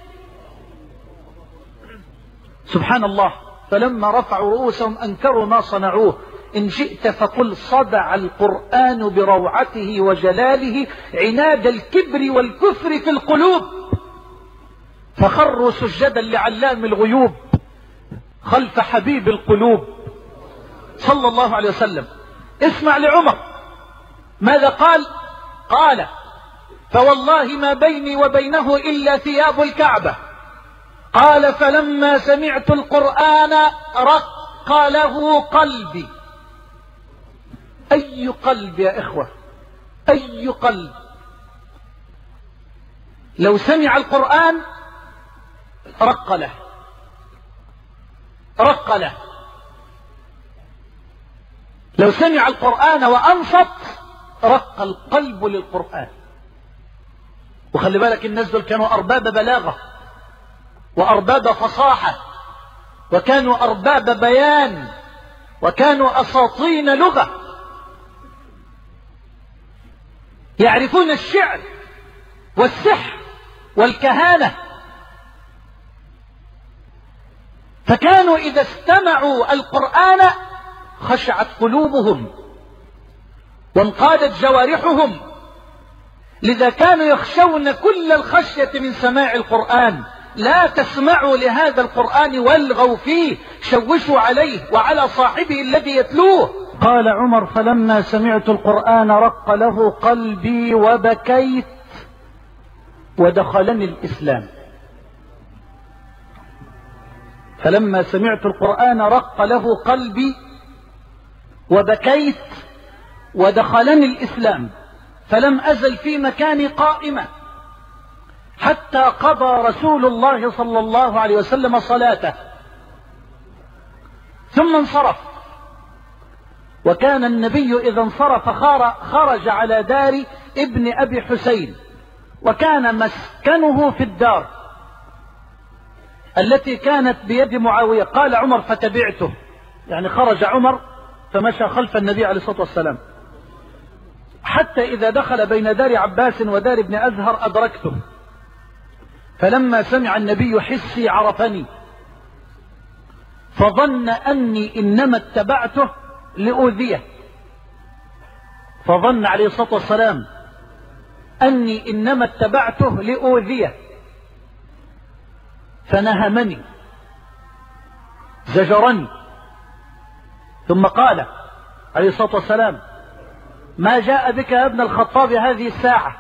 سبحان الله. فلما رفعوا رؤوسهم أنكروا ما صنعوه. إن شئت فقل: صدع القرآن بروعته وجلاله عناد الكبر والكفر في القلوب، فخروا سجدا لعلام الغيوب خلف حبيب القلوب صلى الله عليه وسلم. اسمع لعمر ماذا قال. قال: فوالله ما بيني وبينه إلا ثياب الكعبة. قال: فلما سمعت القرآن رق له قلبي. أي قلب يا إخوة، أي قلب لو سمع القرآن رق له، رق له. لو سمع القرآن وأنصت رق القلب للقرآن. وخلي بالك الناس دول كانوا أرباب بلاغة وأرباب فصاحة وكانوا أرباب بيان وكانوا أساطين لغة، يعرفون الشعر والسحر والكهانة. فكانوا إذا استمعوا القرآن خشعت قلوبهم وانقادت جوارحهم، لذا كانوا يخشون كل الخشية من سماع القرآن. لا تسمعوا لهذا القرآن والغوا فيه، شوشوا عليه وعلى صاحبه الذي يتلوه. قال عمر: فلما سمعت القرآن رق له قلبي وبكيت ودخلني الإسلام. فلما سمعت القرآن رق له قلبي وبكيت ودخلني الإسلام، فلم أزل في مكاني قائمة حتى قضى رسول الله صلى الله عليه وسلم صلاته ثم انصرف. وكان النبي إذا انصرف خرج على دار ابن أبي حسين، وكان مسكنه في الدار التي كانت بيد معاوية. قال عمر: فتبعته، يعني خرج عمر فمشى خلف النبي عليه الصلاة والسلام حتى إذا دخل بين دار عباس ودار ابن أزهر أدركته. فلما سمع النبي حسي عرفني، فظن أني إنما اتبعته لأوذيه، فظن عليه الصلاة والسلام أني إنما اتبعته لأوذيه، فنهمني زجرني، ثم قال عليه الصلاة والسلام: ما جاء بك يا ابن الخطاب هذه الساعة؟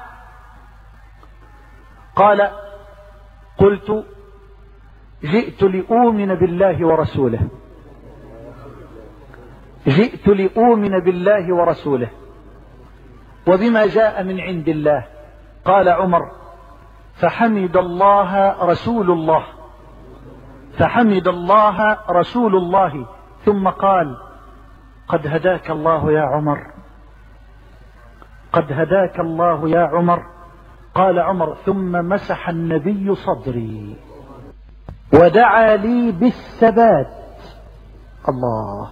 قال: قلت: جئت لأؤمن بالله ورسوله، جئت لأؤمن بالله ورسوله وبما جاء من عند الله. قال عمر: فحمد الله رسول الله، فحمد الله رسول الله، ثم قال: قد هداك الله يا عمر، قد هداك الله يا عمر. قال عمر: ثم مسح النبي صدري ودعا لي بالثبات. الله.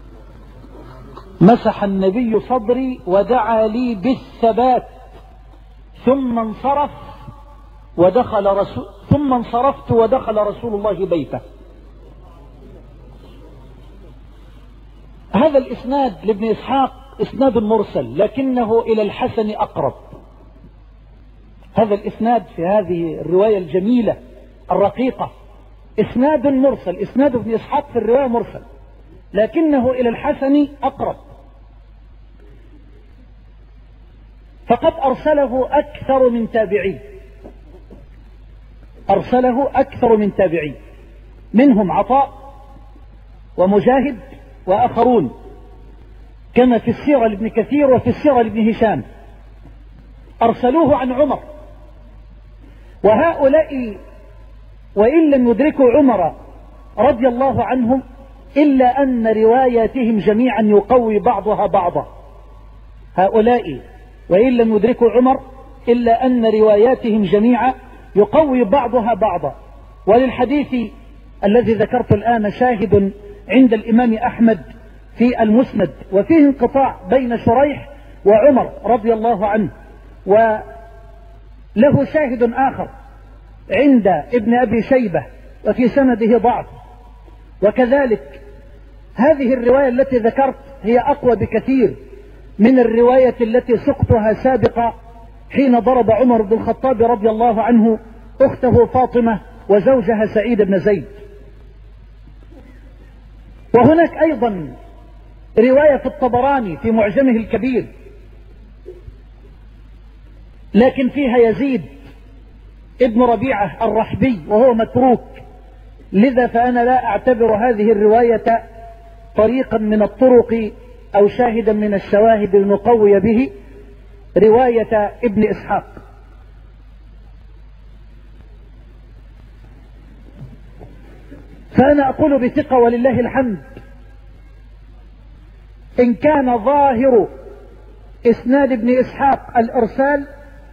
مسح النبي صدري ودعا لي بالثبات، ثم انصرف ودخل رسول ثم انصرفت ودخل رسول الله بيته. هذا الإسناد لابن إسحاق إسناد مرسل لكنه إلى الحسن أقرب. هذا الإسناد في هذه الرواية الجميلة الرقيقة إسناد مرسل، إسناد ابن إسحاق في الرواية مرسل لكنه إلى الحسن أقرب، فقد أرسله أكثر من تابعي، أرسله أكثر من تابعي، منهم عطاء ومجاهد وآخرون، كما في السيرة لابن كثير وفي السيرة لابن هشام، أرسلوه عن عمر وهؤلاء وإن لم يدركوا عمر رضي الله عنهم إلا أن رواياتهم جميعا يقوي بعضها بعضا. هؤلاء وإن لم يدركوا عمر إلا أن رواياتهم جميعا يقوي بعضها بعضا. وللحديث الذي ذكرت الآن شاهد عند الإمام أحمد في المسند، وفيه انقطاع بين شريح وعمر رضي الله عنه، وله شاهد آخر عند ابن أبي شيبة وفي سنده ضعف. وكذلك هذه الرواية التي ذكرت هي أقوى بكثير من الرواية التي سقتها سابقا حين ضرب عمر بن الخطاب رضي الله عنه أخته فاطمة وزوجها سعيد بن زيد. وهناك أيضا رواية في الطبراني في معجمه الكبير، لكن فيها يزيد ابن ربيعة الرحبي وهو متروك، لذا فأنا لا أعتبر هذه الرواية طريقا من الطرق أو شاهدا من الشواهد المقوية به رواية ابن إسحاق. فأنا أقول بثقة ولله الحمد إن كان ظاهر إسناد ابن إسحاق الإرسال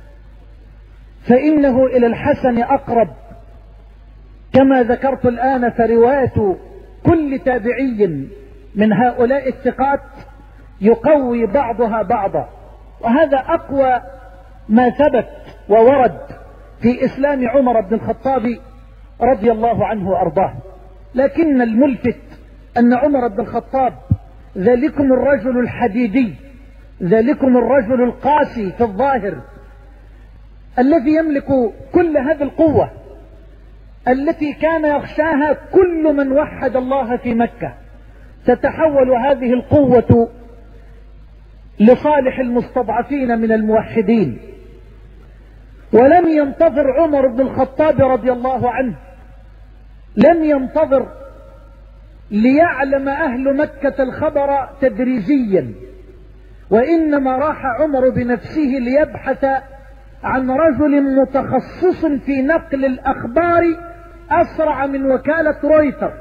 فإنه إلى الحسن أقرب، كما ذكرت الآن فرواية كل تابعي من هؤلاء الثقات يقوي بعضها بعضا، وهذا أقوى ما ثبت وورد في إسلام عمر بن الخطاب رضي الله عنه وأرضاه. لكن الملفت أن عمر بن الخطاب ذلكم الرجل الحديدي، ذلكم الرجل القاسي في الظاهر، الذي يملك كل هذه القوة التي كان يخشاها كل من وحد الله في مكة، تتحول هذه القوة لصالح المستضعفين من الموحدين. ولم ينتظر عمر بن الخطاب رضي الله عنه، لم ينتظر ليعلم أهل مكة الخبر تدريجيا، وإنما راح عمر بنفسه ليبحث عن رجل متخصص في نقل الأخبار أسرع من وكالة رويتر.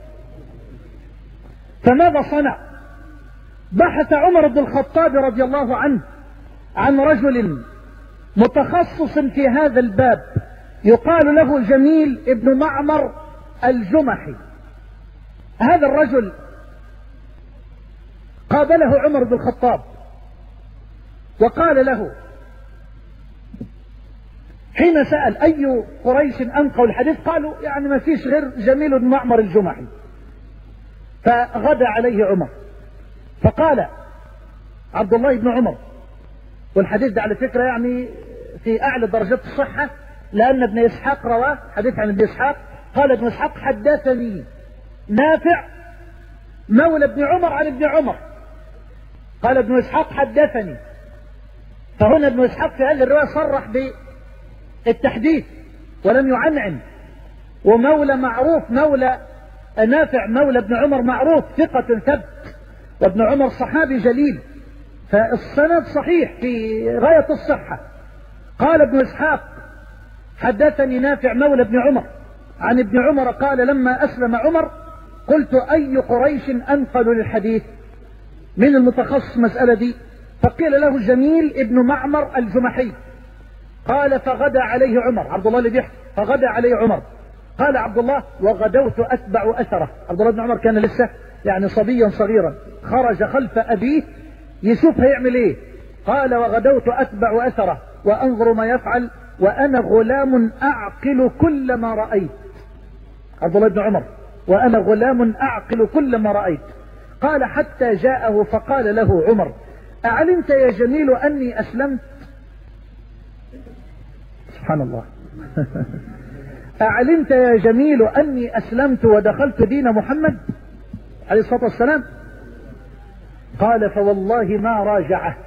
فماذا صنع؟ بحث عمر بن الخطاب رضي الله عنه عن رجل متخصص في هذا الباب يقال له جميل ابن معمر الجمحي. هذا الرجل قابله عمر بن الخطاب وقال له حين سأل أي قريش أنقوا الحديث، قالوا يعني ما فيش غير جميل بن معمر الجمحي. فغدا عليه عمر فقال عبد الله بن عمر، والحديث ده على فكرة يعني في أعلى درجات الصحة، لأن ابن إسحاق رواه حديث عن ابن إسحاق، قال ابن إسحاق حدثني نافع مولى ابن عمر عن ابن عمر، قال ابن إسحاق حدثني. فهنا ابن إسحاق في هذه الرواية صرح بالتحديث ولم يعنعن، ومولى معروف، مولى نافع مولى ابن عمر معروف ثقة ثبت، وابن عمر صحابي جليل، فالسند صحيح في غاية الصحة. قال ابن إسحاق حدثني نافع مولى ابن عمر عن ابن عمر قال لما أسلم عمر قلت أي قريش أنقلوا للحديث، من المتخصص مسألة دي؟ فقيل له جميل ابن معمر الجمحي. قال فغدا عليه عمر، عبد الله اللي بيحكي، فغدا عليه عمر. قال عبد الله وغدوت أتبع أثره. عبد الله بن عمر كان لسه يعني صبيا صغيرا، خرج خلف أبيه يشوف هيعمل ايه. قال وغدوت أتبع أثره وأنظر ما يفعل وأنا غلام أعقل كل ما رأيت. عبد الله بن عمر وأنا غلام أعقل كل ما رأيت. قال حتى جاءه فقال له عمر أعلمت يا جميل أني أسلمت؟ سبحان الله. أعلمت يا جميل أني أسلمت ودخلت دين محمد عليه الصلاة والسلام؟ قال فوالله ما راجعه.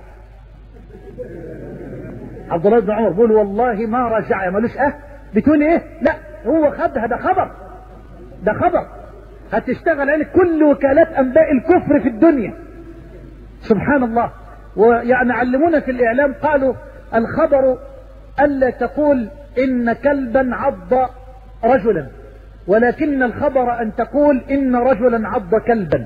عبد الله بن عمر بيقول والله ما راجعه، مالوش اه بتقول ايه؟ لا هو خدها، ده خبر، ده خبر هتشتغل عليه كل وكالات انباء الكفر في الدنيا. سبحان الله. ويعني علمونا في الاعلام قالوا الخبر الا تقول إن كلبا عض رجلا، ولكن الخبر أن تقول إن رجلا عض كلبا،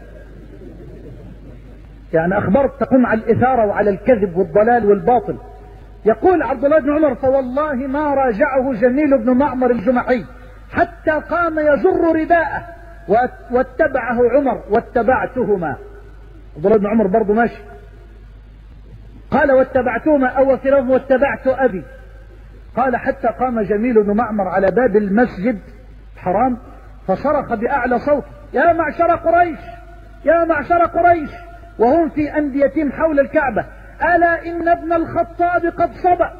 يعني أخبرت تقوم على الإثارة وعلى الكذب والضلال والباطل. يقول عبد الله بن عمر: فوالله ما راجعه جميل بن معمر الجمحي حتى قام يجر رداءه واتبعه عمر واتبعتهما. عبد الله بن عمر برضه ماشي، قال: واتبعتهما أو في لفظ واتبعت أبي. قال: حتى قام جميل بن معمر على باب المسجد الحرام فصرخ بأعلى صوت: يا معشر قريش، يا معشر قريش، وهم في أنديتهم حول الكعبة: ألا إن ابن الخطاب قد صبأ،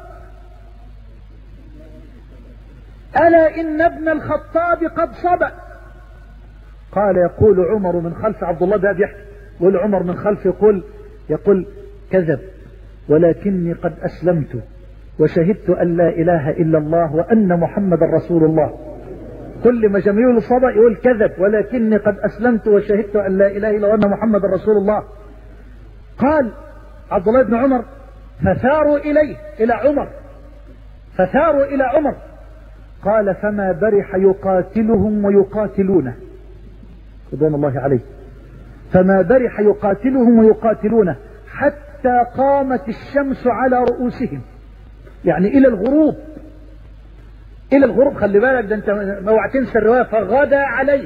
ألا إن ابن الخطاب قد صبأ. قال: يقول عمر من خلف، عبد الله بن يحيى يقول عمر من خلف يقول يقول كذب، ولكني قد أسلمت وشهدت أن لا إله إلا الله وأن محمد رسول الله. كل ما جميل صبأ يقول كذب، ولكني قد أسلمت وشهدت أن لا إله إلا الله وأن محمد رسول الله. قال عبد الله بن عمر: فثاروا إليه إلى عمر فثاروا إلى عمر قال: فما برح يقاتلهم ويقاتلونه، رضوان الله عليه، فما برح يقاتلهم ويقاتلونه حتى قامت الشمس على رؤوسهم، يعني إلى الغروب، إلى الغروب. خلي بالك، ده أنت اوعى تنسى الرواية: فغدا عليه،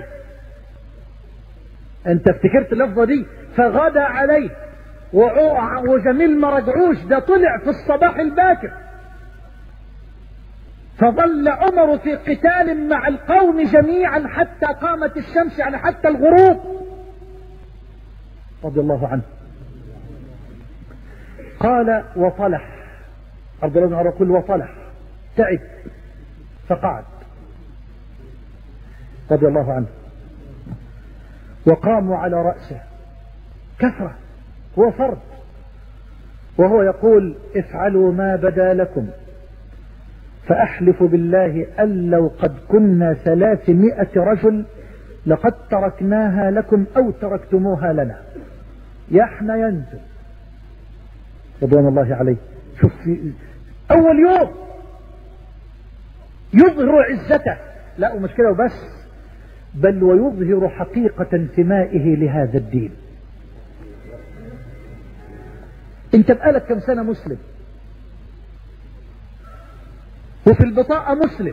أنت افتكرت اللفظة دي، فغدا عليه، وجميل ما رجعوش، ده طلع في الصباح الباكر. فظل عمر في قتال مع القوم جميعا حتى قامت الشمس، يعني حتى الغروب، رضي الله عنه. قال: وطلح، عبد الله بن عمر يقول: وطلح، تعب فقعد، رضي الله عنه. وقاموا على رأسه كثرة، هو فرد، وهو يقول: افعلوا ما بدا لكم، فأحلف بالله أن لو قد كنا ثلاثمائة رجل لقد تركناها لكم أو تركتموها لنا. يحنينتم، رضوان الله عليه. شوف، في أول يوم يظهر عزته، لا ومش كده وبس، بل ويظهر حقيقة انتمائه لهذا الدين. انت بقالك كم سنة مسلم، وفي البطاقة مسلم،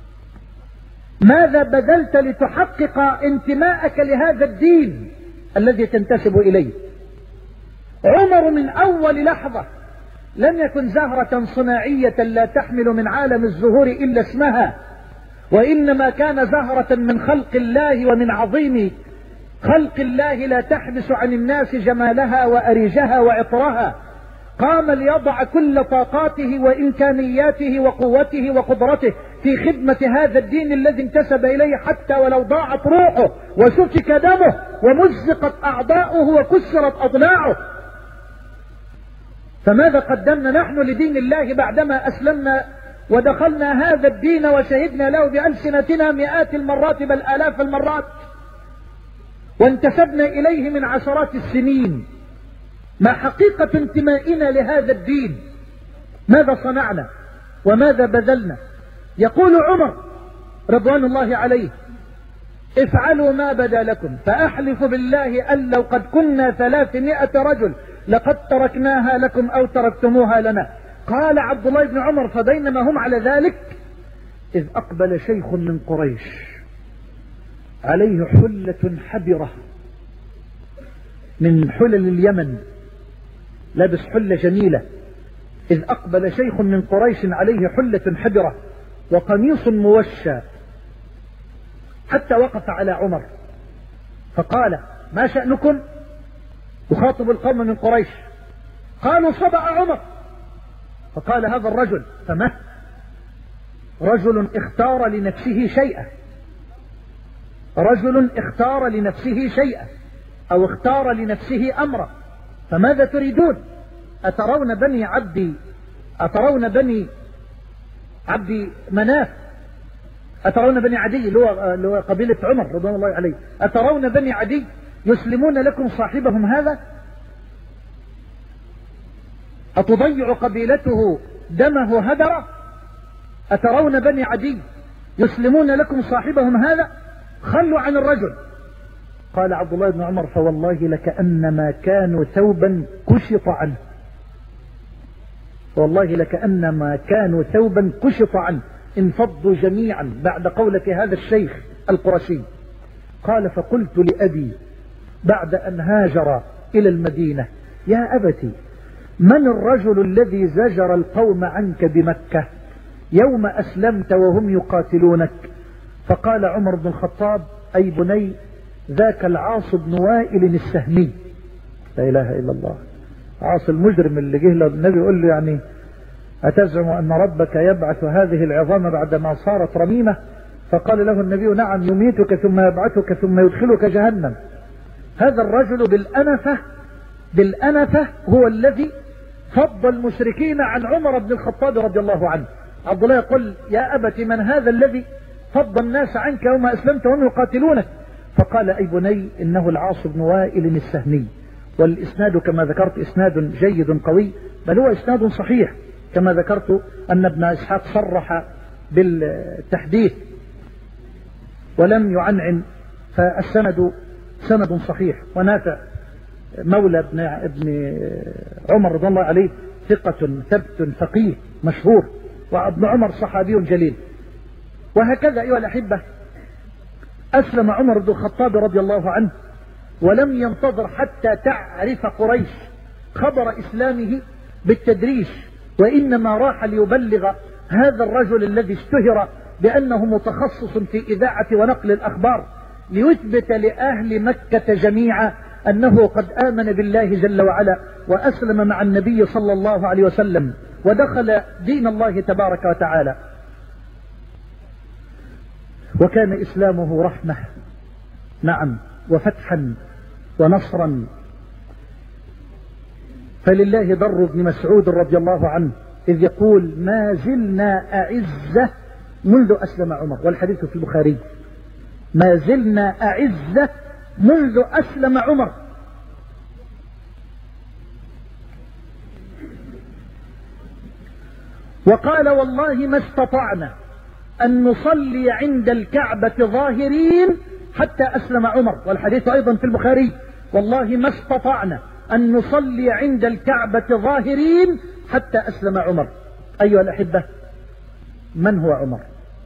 ماذا بذلت لتحقق انتماءك لهذا الدين الذي تنتسب إليه؟ عمر من أول لحظة لم يكن زهرة صناعية لا تحمل من عالم الزهور إلا اسمها، وإنما كان زهرة من خلق الله ومن عظيم خلق الله لا تحبس عن الناس جمالها وأريجها وعطرها. قام ليضع كل طاقاته وإمكانياته وقوته وقدرته في خدمة هذا الدين الذي انتسب إليه، حتى ولو ضاعت روحه وسفك دمه ومزقت أعضاؤه وكسرت أضلاعه. فماذا قدمنا نحن لدين الله بعدما أسلمنا ودخلنا هذا الدين وشهدنا له بألسنتنا مئات المرات بل آلاف المرات، وانتسبنا إليه من عشرات السنين؟ ما حقيقة انتمائنا لهذا الدين؟ ماذا صنعنا وماذا بذلنا؟ يقول عمر رضوان الله عليه: افعلوا ما بدا لكم، فأحلف بالله أن لو قد كنا ثلاثمائة رجل لقد تركناها لكم أو تركتموها لنا. قال عبد الله بن عمر: فبينما هم على ذلك إذ أقبل شيخ من قريش عليه حلة حبرة من حلل اليمن، لابس حلة جميلة. إذ أقبل شيخ من قريش عليه حلة حبرة وقميص موشى، حتى وقف على عمر فقال: ما شأنكم؟ يخاطب القوم من قريش. قالوا: صبأ عمر. فقال هذا الرجل: فما؟ رجل اختار لنفسه شيئا، رجل اختار لنفسه شيئا أو اختار لنفسه أمرا، فماذا تريدون؟ أترون بني عبد أترون بني عبد مناف، أترون بني عدي اللي هو قبيلة عمر رضوان الله عليه، أترون بني عدي يسلمون لكم صاحبهم هذا؟ أتضيع قبيلته دمه هدرا؟ أترون بني عدي يسلمون لكم صاحبهم هذا؟ خلوا عن الرجل. قال عبد الله بن عمر فوالله لكأنما كانوا ثوبا كشط عنه، والله لكأنما كانوا ثوبا كشط عنه، انفضوا جميعا بعد قولة هذا الشيخ القرشي. قال فقلت لأبي بعد أن هاجر إلى المدينة يا أبتي من الرجل الذي زجر القوم عنك بمكة يوم أسلمت وهم يقاتلونك؟ فقال عمر بن الخطاب أي بني ذاك العاص بن وائل السهمي. لا إله إلا الله. عاص المجرم اللي جه له النبي يقول له يعني أتزعم أن ربك يبعث هذه العظام بعدما صارت رميمة؟ فقال له النبي نعم يميتك ثم يبعثك ثم يدخلك جهنم. هذا الرجل بالأنفة بالأنفة هو الذي فض المشركين عن عمر بن الخطاب رضي الله عنه. عبد الله يقول يا أبت من هذا الذي فض الناس عنك يوم أسلمت وهم يقاتلونك؟ فقال أي بني إنه العاص بن وائل السهمي. والإسناد كما ذكرت إسناد جيد قوي، بل هو إسناد صحيح كما ذكرت أن ابن إسحاق صرح بالتحديث ولم يعنعن، فالسند سند صحيح. ونافع مولى ابن, ابن عمر رضي الله عليه ثقة ثبت فقيه مشهور، وابن عمر صحابي جليل. وهكذا أيها الأحبة أسلم عمر بن الخطاب رضي الله عنه ولم ينتظر حتى تعرف قريش خبر إسلامه بالتدريش، وإنما راح ليبلغ هذا الرجل الذي اشتهر بأنه متخصص في إذاعة ونقل الأخبار ليثبت لأهل مكة جميعا أنه قد آمن بالله جل وعلا وأسلم مع النبي صلى الله عليه وسلم ودخل دين الله تبارك وتعالى. وكان إسلامه رحمة نعم وفتحا ونصرا. فلله در بن مسعود رضي الله عنه إذ يقول ما زلنا أعزة منذ أسلم عمر، والحديث في البخاري ما زلنا أعزة منذ أسلم عمر. وقال والله ما استطعنا أن نصلي عند الكعبة ظاهرين حتى أسلم عمر، والحديث أيضا في البخاري والله ما استطعنا أن نصلي عند الكعبة ظاهرين حتى أسلم عمر. أيها الأحبة من هو عمر؟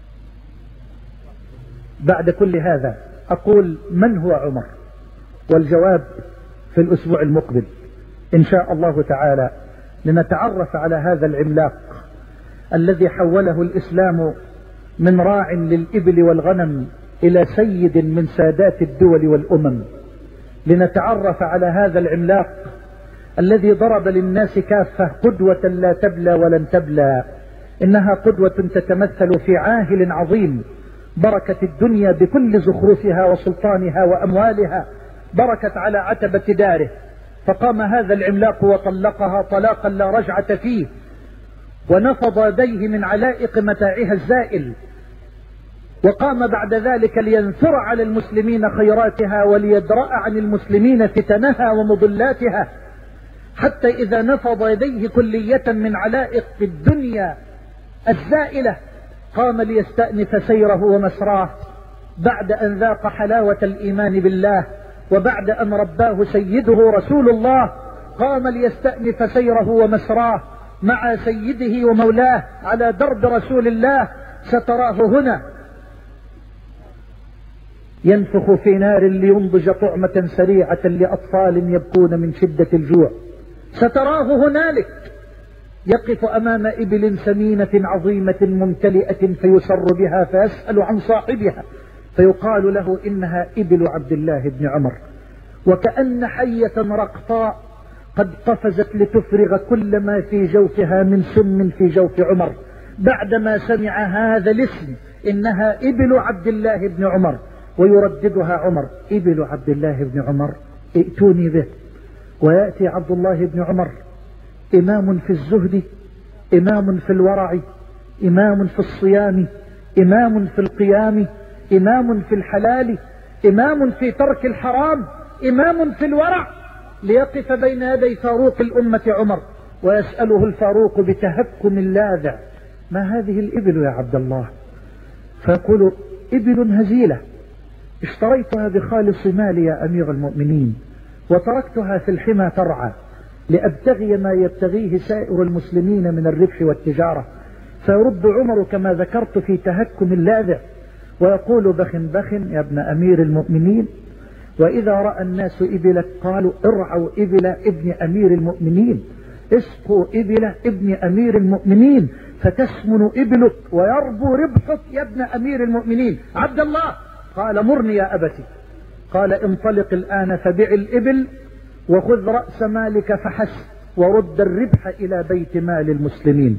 بعد كل هذا أقول من هو عمر؟ والجواب في الأسبوع المقبل إن شاء الله تعالى، لنتعرف على هذا العملاق الذي حوله الإسلام من راع للإبل والغنم إلى سيد من سادات الدول والأمم. لنتعرف على هذا العملاق الذي ضرب للناس كافة قدوة لا تبلى ولن تبلى. إنها قدوة تتمثل في عاهل عظيم بركت الدنيا بكل زخرفها وسلطانها وأموالها، بركت على عتبة داره، فقام هذا العملاق وطلقها طلاقا لا رجعة فيه، ونفض يديه من علائق متاعها الزائل، وقام بعد ذلك لينثر على المسلمين خيراتها وليدرأ عن المسلمين فتنها ومضلاتها، حتى إذا نفض يديه كلية من علائق الدنيا الزائلة قام ليستأنف سيره ومسراه بعد أن ذاق حلاوة الإيمان بالله، وبعد أن رباه سيده رسول الله قام ليستأنف سيره ومسراه مع سيده ومولاه على درب رسول الله. ستراه هنا ينفخ في نار لينضج طعمة سريعة لأطفال يبكون من شدة الجوع. ستراه هنالك يقف أمام إبل سمينة عظيمة ممتلئة فيسر بها فيسأل عن صاحبها فيقال له إنها إبل عبد الله بن عمر، وكأن حية رقطاء قد قفزت لتفرغ كل ما في جوفها من سم في جوف عمر بعدما سمع هذا الاسم إنها إبل عبد الله بن عمر، ويرددها عمر إبل عبد الله بن عمر ائتوني به. ويأتي عبد الله بن عمر إمام في الزهد، إمام في الورع، إمام في الصيام، إمام في القيام، إمام في الحلال، إمام في ترك الحرام، إمام في الورع، ليقف بين يدي فاروق الأمة عمر ويسأله الفاروق بتهكم لاذع ما هذه الإبل يا عبد الله؟ فيقول إبل هزيلة اشتريتها بخالص مالي يا أمير المؤمنين، وتركتها في الحمى ترعى لأبتغي ما يبتغيه سائر المسلمين من الربح والتجارة. فيرد عمر كما ذكرت في تهكم اللاذع ويقول بخ بخ يا ابن أمير المؤمنين، وإذا رأى الناس إبلك قالوا ارعوا إبل ابن أمير المؤمنين، اسقوا إبل ابن أمير المؤمنين فتسمن إبلك ويربو ربحك يا ابن أمير المؤمنين. عبد الله قال مرني يا أبتي. قال انطلق الآن فبع الإبل وخذ رأس مالك فحسب ورد الربح إلى بيت مال المسلمين.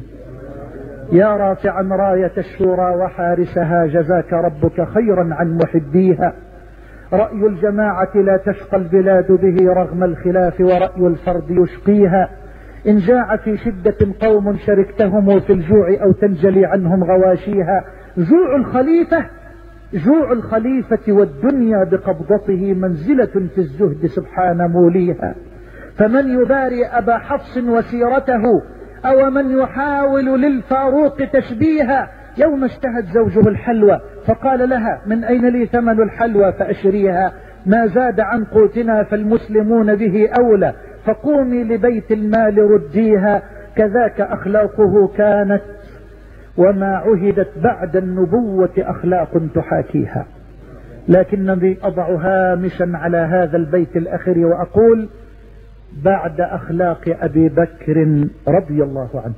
يا رافعا راية الشورى وحارسها جزاك ربك خيرا عن محبيها. رأي الجماعة لا تشقى البلاد به رغم الخلاف ورأي الفرد يشقيها. إن جاع في شدة قوم شركتهم في الجوع أو تنجلي عنهم غواشيها. جوع الخليفة جوع الخليفة والدنيا بقبضته منزلة في الزهد سبحان موليها. فمن يباري أبا حفص وسيرته أو من يحاول للفاروق تشبيها. يوم اشتهت زوجه الحلوى فقال لها من أين لي ثمن الحلوى فأشريها. ما زاد عن قوتنا فالمسلمون به أولى فقومي لبيت المال رديها. كذاك أخلاقه كانت وما عهدت بعد النبوة أخلاق تحاكيها. لكنني أضع هامشا على هذا البيت الأخير وأقول بعد أخلاق أبي بكر رضي الله عنه.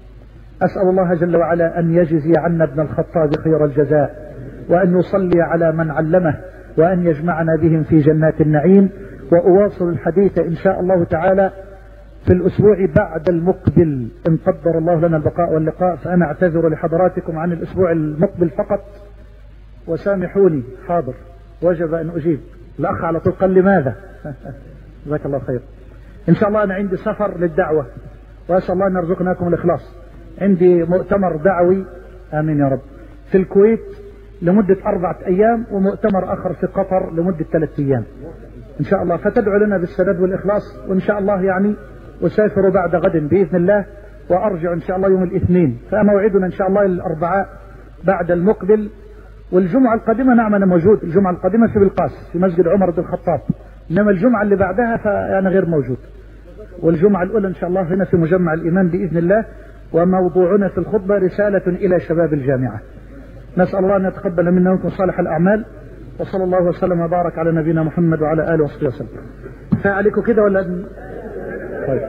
أسأل الله جل وعلا أن يجزي عنا ابن الخطاب خير الجزاء، وأن يصلي على من علمه، وأن يجمعنا بهم في جنات النعيم. وأواصل الحديث إن شاء الله تعالى في الأسبوع بعد المقبل إن قدر الله لنا البقاء واللقاء. فأنا أعتذر لحضراتكم عن الأسبوع المقبل فقط وسامحوني. حاضر وجب أن أجيب. الأخ على طول قال لماذا؟ جزاك الله خير. إن شاء الله أنا عندي سفر للدعوة وأسأل الله أن يرزقناكم الإخلاص. عندي مؤتمر دعوي آمين يا رب في الكويت لمدة أربعة أيام، ومؤتمر آخر في قطر لمدة ثلاثة أيام إن شاء الله. فتدعو لنا بالسداد والإخلاص. وإن شاء الله يعني أسافر بعد غد بإذن الله وأرجع إن شاء الله يوم الاثنين. فموعدنا إن شاء الله الأربعاء بعد المقبل. والجمعة القادمة نعم أنا موجود. الجمعة القادمة في بلقاس في مسجد عمر بن الخطاب، إنما الجمعة اللي بعدها فأنا غير موجود. والجمعة الأولى إن شاء الله هنا في مجمع الإيمان بإذن الله. وموضوعنا في الخطبة رسالة إلى شباب الجامعة. نسأل الله أن يتقبل منا ومنكم صالح الأعمال. وصلى الله وسلم وبارك على نبينا محمد وعلى آله وصحبه وسلم. فعليكم كده ولا طيب.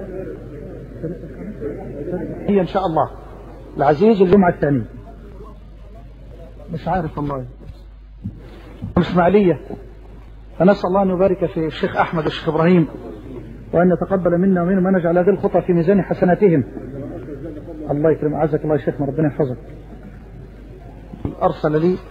هي إن شاء الله العزيز الجمعة الثانية مش عارف والله إسماعيلية. فنسأل الله أن يبارك في الشيخ أحمد والشيخ إبراهيم، وأن يتقبل منا ومنهم وأن نجعل هذه الخطى في ميزان حسناتهم. الله يكرم أعزك الله يا شيخنا ربنا يحفظك. أرسل لي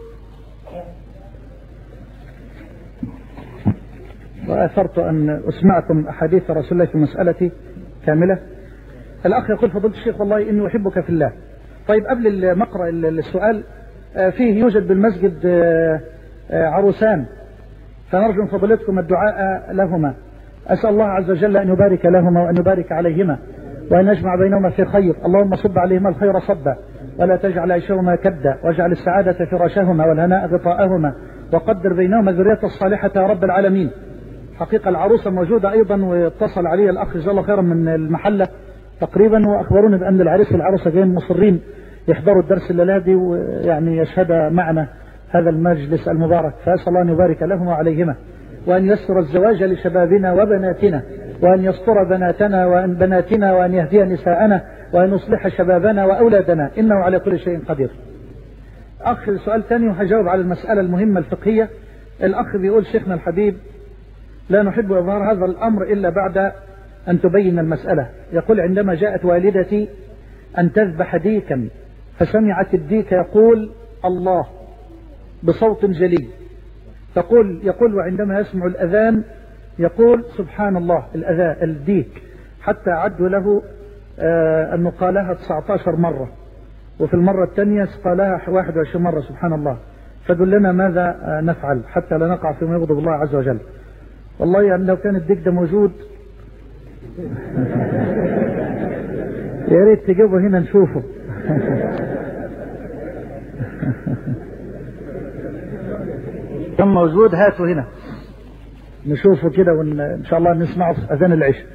وأثرت أن أسمعكم أحاديث رسول الله في مسألتي كاملة. الأخ يقول فضلت الشيخ والله إني أحبك في الله. طيب قبل ما أقرأ السؤال، فيه يوجد بالمسجد عروسان، فنرجو من فضلتكم الدعاء لهما. أسأل الله عز وجل أن يبارك لهما وأن يبارك عليهما وأن يجمع بينهما في خير. اللهم صب عليهما الخير صبا ولا تجعل عيشهما كدا، واجعل السعادة فراشهما والهناء غطاءهما، وقدر بينهما ذرية الصالحة يا رب العالمين. حقيقة العروسة موجودة أيضا، واتصل علي الأخ جزاه الله خيرا من المحلة تقريبا وأخبروني بأن العريس والعروسة جايين مصرين يحضروا الدرس الليلة دي ويعني يشهد معنا هذا المجلس المبارك. فأسأل الله أن يبارك لهما وعليهما، وأن يسر الزواج لشبابنا وبناتنا، وأن يستر بناتنا وأن بناتنا، وأن يهدي نساءنا، وأن يصلح شبابنا وأولادنا، إنه على كل شيء قدير. أخ سؤال ثاني وهجاوب على المسألة المهمة الفقهية. الأخ بيقول شيخنا الحبيب لا نحب إظهار هذا الأمر إلا بعد أن تبين المسألة. يقول عندما جاءت والدتي أن تذبح ديكا فسمعت الديك يقول الله بصوت جلي، تقول يقول وعندما يسمع الأذان يقول سبحان الله الأذان الديك، حتى عدوا له آه أنه قالها تسعة عشر مرة، وفي المرة الثانية قالها واحد وعشرين مرة سبحان الله. فدلنا ماذا آه نفعل حتى لا نقع فيما يغضب الله عز وجل. والله يعني لو كان الديك ده موجود يا ريت تجيبه هنا نشوفه. كم موجود هاتوا هنا نشوفه كده وإن شاء الله نسمعه في أذان العشاء.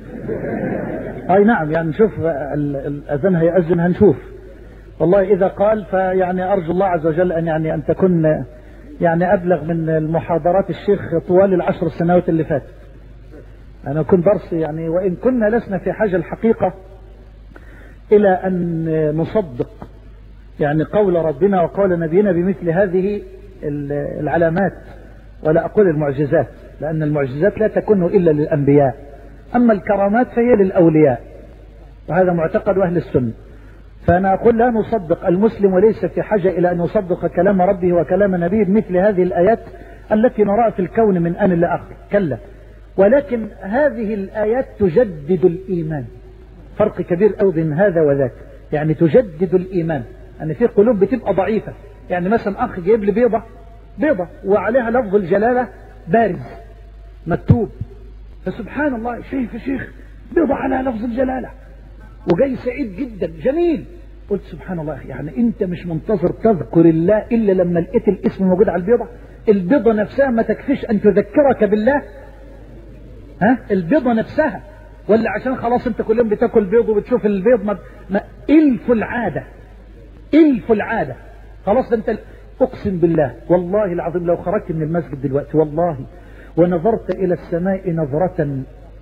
أي نعم، يعني نشوف الأذان هيأذن هنشوف. والله إذا قال فيعني أرجو الله عز وجل أن يعني أن تكون يعني أبلغ من المحاضرات الشيخ طوال العشر سنوات اللي فاتت. أنا كنت درس يعني، وإن كنا لسنا في حاجة الحقيقة إلى أن نصدق يعني قول ربنا وقول نبينا بمثل هذه العلامات، ولا أقول المعجزات، لأن المعجزات لا تكون إلا للأنبياء، أما الكرامات فهي للأولياء، وهذا معتقد أهل السنة. فأنا أقول لا نصدق، المسلم وليس في حاجة إلى أن يصدق كلام ربه وكلام نبيه بمثل هذه الآيات التي نراها في الكون من آن لآخر، كلا. ولكن هذه الآيات تجدد الإيمان، فرق كبير أوي بين هذا وذاك. يعني تجدد الإيمان، أن في قلوب بتبقى ضعيفة. يعني مثلا أخ جايب لي بيضة بيضة وعليها لفظ الجلالة بارز مكتوب، فسبحان الله شايف يا شيخ بيضة عليها لفظ الجلالة وجاي سعيد جدا جميل. قلت سبحان الله، يعني انت مش منتظر تذكر الله الا لما لقيت الاسم موجود على البيضة؟ البيضة نفسها ما تكفيش ان تذكرك بالله؟ ها البيضة نفسها؟ ولا عشان خلاص انت كل يوم بتاكل بيض وبتشوف البيض ما, ما الف العادة الف العادة خلاص. ده انت اقسم بالله والله العظيم لو خرجت من المسجد دلوقتي والله ونظرت الى السماء نظرة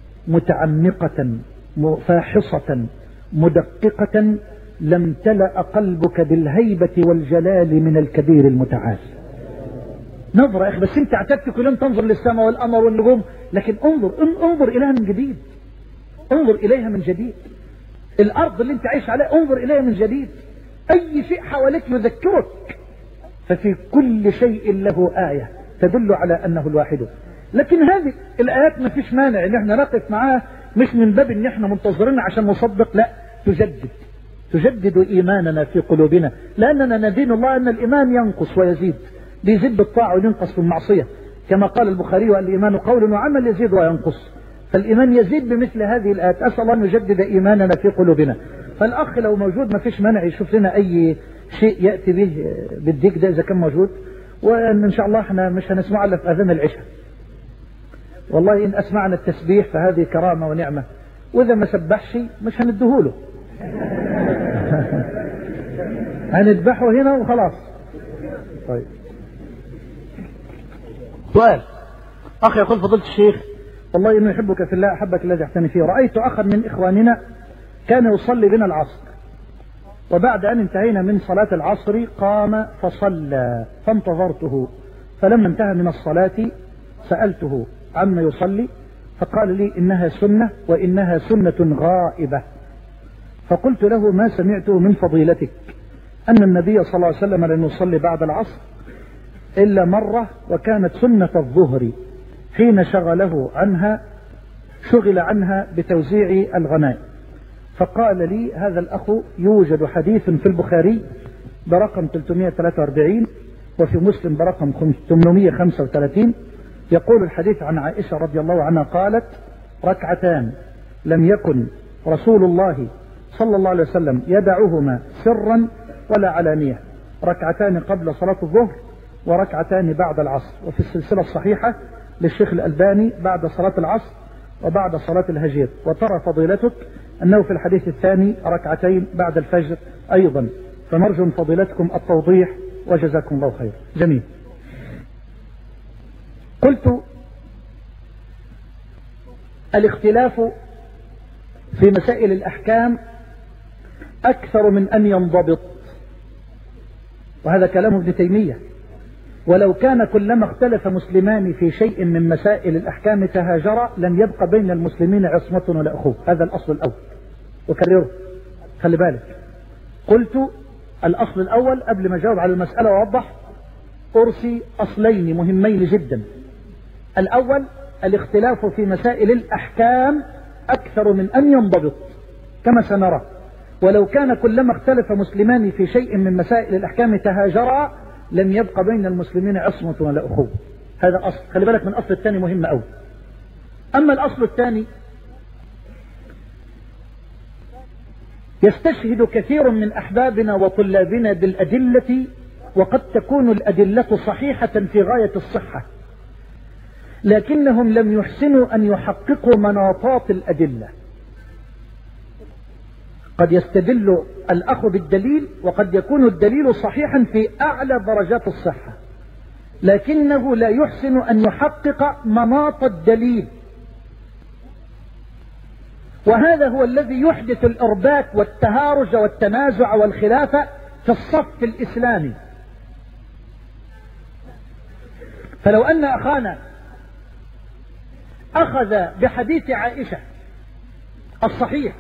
متعمقة فاحصة مدققة لم تلأ قلبك بالهيبة والجلال من الكبير المتعال. نظرة يا اخي، بس انت اعتدت كل يوم تنظر للسماء والقمر والنجوم، لكن انظر انظر اليها من جديد، انظر اليها من جديد. الارض اللي انت عايش عليها انظر اليها من جديد. اي شيء حواليك يذكرك، ففي كل شيء له آية تدل على انه الواحد. لكن هذه الايات ما فيش مانع ان احنا نقف معاها، مش من باب ان احنا منتظرين عشان نصدق، لا، تجدد تجدد ايماننا في قلوبنا، لاننا ندين الله ان الايمان ينقص ويزيد، بيزيد بالطاعة وينقص بالمعصية، كما قال البخاري والايمان قول وعمل يزيد وينقص. فالايمان يزيد بمثل هذه الايات. اسال الله ان يجدد ايماننا في قلوبنا. فالاخ لو موجود ما فيش مانع يشوف لنا اي شيء ياتي به بالديك ده اذا كان موجود، وان شاء الله احنا مش هنسمع الا في اذان العشاء. والله ان اسمعنا التسبيح فهذه كرامة ونعمة، واذا ما سبحش مش هندهوله هنذبحه هنا وخلاص. طيب سؤال، اخ يقول فضيلة الشيخ والله انه يحبك في الله احبك الذي احتني فيه. رأيت اخا من اخواننا كان يصلي بنا العصر، وبعد ان انتهينا من صلاة العصر قام فصلى، فانتظرته، فلما انتهى من الصلاة سألته عما يصلي، فقال لي إنها سنة وإنها سنة غائبة. فقلت له ما سمعته من فضيلتك أن النبي صلى الله عليه وسلم لم يصلي بعد العصر إلا مرة، وكانت سنة الظهر حين شغله عنها شغل عنها بتوزيع الغنائم. فقال لي هذا الأخ يوجد حديث في البخاري برقم ثلاثمائة وثلاثة وأربعين وفي مسلم برقم ثمانمائة وخمسة وثلاثين، يقول الحديث عن عائشة رضي الله عنها قالت ركعتان لم يكن رسول الله صلى الله عليه وسلم يدعوهما سرا ولا علانية، ركعتان قبل صلاة الظهر وركعتان بعد العصر. وفي السلسلة الصحيحة للشيخ الألباني بعد صلاة العصر وبعد صلاة الهجير. وترى فضيلتك أنه في الحديث الثاني ركعتين بعد الفجر أيضا، فنرجو من فضيلتكم التوضيح وجزاكم الله خير. جميل. قلت الاختلاف في مسائل الأحكام أكثر من أن ينضبط، وهذا كلام ابن تيمية. ولو كان كلما اختلف مسلمان في شيء من مسائل الأحكام تهاجرا لم يبقى بين المسلمين عصمة ولا أخوة. هذا الأصل الأول، وكرره خلي بالك. قلت الأصل الأول قبل ما أجاوب على المسألة وأوضح أرسي أصلين مهمين جدا. الأول الاختلاف في مسائل الأحكام أكثر من أن ينضبط كما سنرى. ولو كان كلما اختلف مسلمان في شيء من مسائل الأحكام تهاجرا لم يبقى بين المسلمين عصمة ولا أخوة. هذا أصل، خلي بالك من الأصل الثاني مهم أوي. أما الأصل الثاني يستشهد كثير من أحبابنا وطلابنا بالأدلة، وقد تكون الأدلة صحيحة في غاية الصحة، لكنهم لم يحسنوا أن يحققوا مناطات الأدلة. قد يستدل الأخ بالدليل وقد يكون الدليل صحيحا في أعلى درجات الصحة، لكنه لا يحسن أن يحقق مناط الدليل، وهذا هو الذي يحدث الإرباك والتهارج والتنازع والخلاف في الصف الإسلامي. فلو أن أخانا أخذ بحديث عائشة الصحيح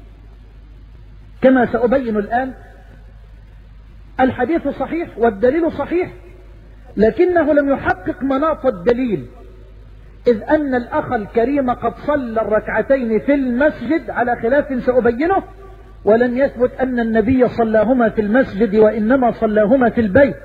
كما سأبين الآن، الحديث صحيح والدليل صحيح، لكنه لم يحقق مناط الدليل، إذ أن الأخ الكريم قد صلى الركعتين في المسجد على خلاف سأبينه، ولن يثبت أن النبي صلاهما في المسجد وإنما صلاهما في البيت،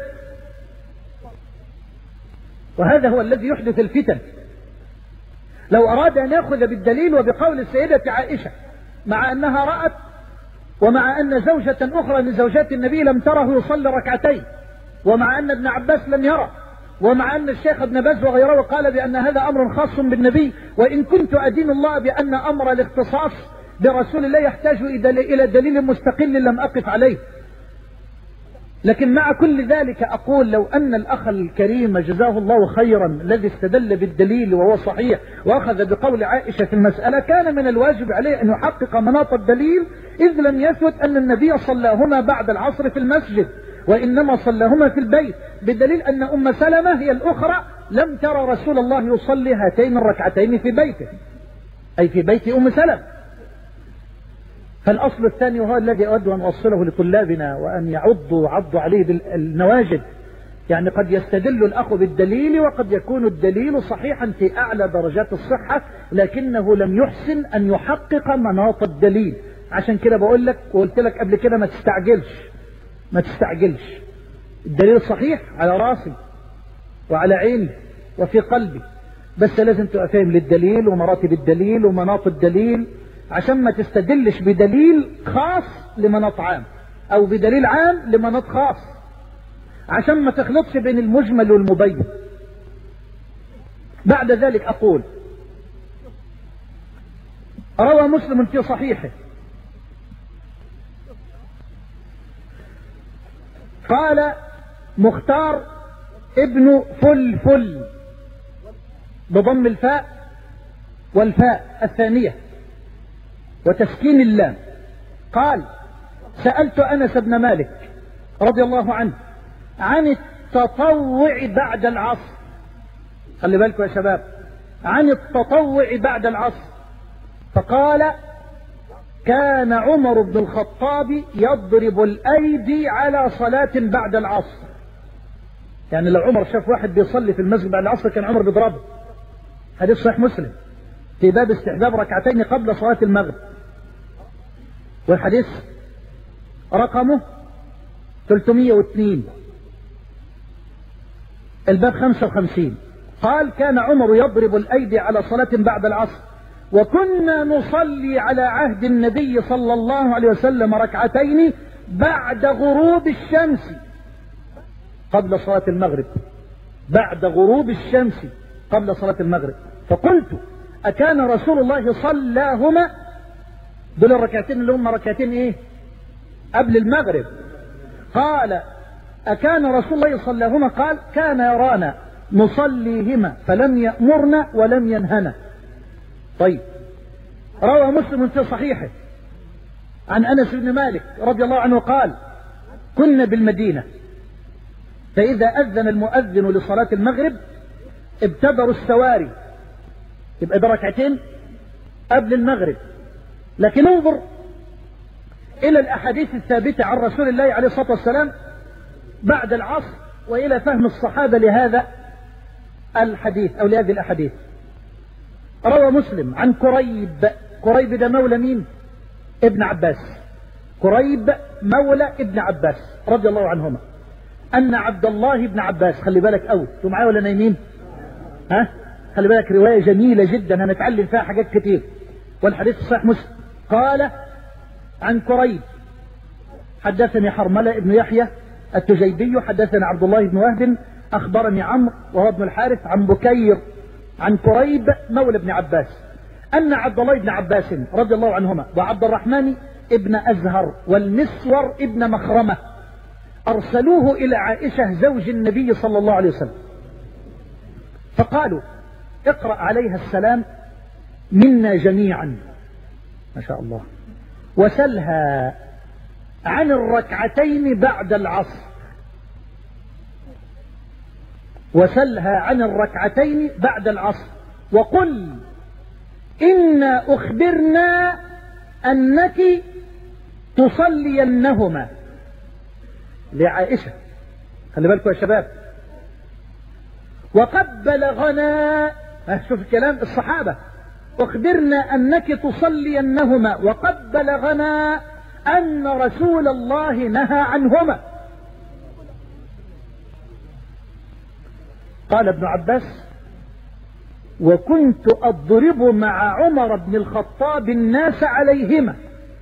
وهذا هو الذي يحدث الفتن. لو أراد أن يأخذ بالدليل وبقول السيدة عائشة مع أنها رأت ومع أن زوجة أخرى من زوجات النبي لم تره يصلي ركعتين، ومع أن ابن عباس لم يره، ومع أن الشيخ ابن باز وغيره قال بأن هذا أمر خاص بالنبي، وإن كنت أدين الله بأن أمر الاختصاص برسول الله يحتاج إلى دليل مستقل لم أقف عليه. لكن مع كل ذلك أقول لو أن الأخ الكريم جزاه الله خيرا الذي استدل بالدليل وهو صحيح وأخذ بقول عائشة في المسألة، كان من الواجب عليه أن يحقق مناط الدليل، إذ لم يثبت أن النبي صلاهما بعد العصر في المسجد وإنما صلاهما في البيت، بدليل أن أم سلمة هي الأخرى لم ترى رسول الله يصلي هاتين الركعتين في بيته، أي في بيت أم سلمة. فالأصل الثاني وهو الذي أود أن أوصله لطلابنا وأن يعضوا عضوا عليه بالنواجد، يعني قد يستدل الأخ بالدليل وقد يكون الدليل صحيحا في أعلى درجات الصحة، لكنه لم يحسن أن يحقق مناط الدليل. عشان كده بقول لك وقلت لك قبل كده ما تستعجلش ما تستعجلش الدليل صحيح على راسي وعلى عيني وفي قلبي، بس لازم تبقى فاهم للدليل ومراتب الدليل ومناط الدليل، عشان ما تستدلش بدليل خاص لمناط عام او بدليل عام لمناط خاص، عشان ما تخلطش بين المجمل والمبين. بعد ذلك اقول روى مسلم في صحيحه قال مختار ابن فلفل بضم الفاء والفاء الثانية وتسكين اللام، قال سألت أنس بن مالك رضي الله عنه عن التطوع بعد العصر، خلي بالكم يا شباب، عن التطوع بعد العصر، فقال كان عمر بن الخطاب يضرب الأيدي على صلاة بعد العصر. يعني لو عمر شاف واحد بيصلي في المسجد بعد العصر كان عمر بيضربه. حديث صحيح مسلم في باب استحباب ركعتين قبل صلاة المغرب، والحديث رقمه ثلاثمائة واثنين، الباب خمسة وخمسين. قال كان عمر يضرب الأيدي على صلاة بعد العصر، وكنا نصلي على عهد النبي صلى الله عليه وسلم ركعتين بعد غروب الشمس قبل صلاة المغرب، بعد غروب الشمس قبل صلاة المغرب. فقلت أكان رسول الله صلاهما، دول الركعتين اللي هم ركعتين ايه قبل المغرب، قال أكان رسول الله صلاهما، قال كان يرانا نصليهما فلم يأمرنا ولم ينهنا. طيب روى مسلم في صحيحه عن أنس بن مالك رضي الله عنه قال كنا بالمدينة فإذا أذن المؤذن لصلاة المغرب ابتدروا السواري، يبقى ده ركعتين قبل المغرب. لكن انظر إلى الأحاديث الثابتة عن رسول الله عليه الصلاة والسلام بعد العصر وإلى فهم الصحابة لهذا الحديث أو لهذه الأحاديث. روى مسلم عن كريب، كريب ده مولى مين؟ ابن عباس، كريب مولى ابن عباس رضي الله عنهما، أن عبد الله بن عباس، خلي بالك أوي، انتوا معايا ولا نايمين؟ ها؟ خلي بالك، رواية جميلة جدا هنتعلم فيها حاجات كتير، والحديث صحيح مسلم. قال عن كريب حدثني حرملة ابن يحيى التجيبي حدثنا عبد الله بن وهب أخبرني عمرو وهو ابن الحارث عن بكير عن كريب مولى ابن عباس أن عبد الله بن عباس رضي الله عنهما وعبد الرحمن ابن أزهر والمسور ابن مخرمة أرسلوه إلى عائشة زوج النبي صلى الله عليه وسلم، فقالوا اقرأ عليها السلام منا جميعا ما شاء الله، وسلها عن الركعتين بعد العصر، وسلها عن الركعتين بعد العصر، وقل إنا أخبرنا أنك تصلينهما لعائشة. خلي بالكم يا شباب. وقد بلغنا، شوف الكلام الصحابة، أخبرنا أنك تصلينهما وقد بلغنا أن رسول الله نهى عنهما. قال ابن عباس وكنت أضرب مع عمر بن الخطاب الناس عليهما،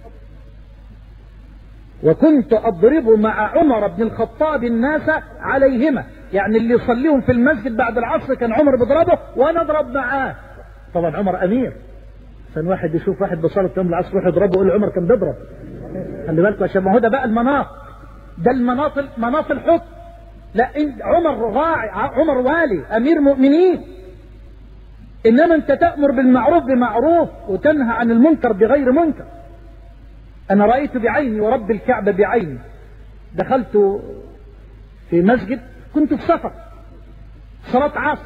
وكنت أضرب مع عمر بن الخطاب الناس عليهما، يعني اللي يصليهم في المسجد بعد العصر كان عمر بيضربه وأنا أضرب معاه. طبعا عمر أمير، عشان واحد يشوف واحد بيصلي يوم العصر يروح يضربه يقول عمر كان بيضرب. خلي بالكم يا شباب، ما هو ده بقى المناط، ده المناط مناط الحكم. لا عمر راعي، عمر والي أمير مؤمنين، إنما أنت تأمر بالمعروف بمعروف وتنهى عن المنكر بغير منكر. أنا رأيت بعيني ورب الكعبة بعيني، دخلت في مسجد كنت في سفر صلاة عصر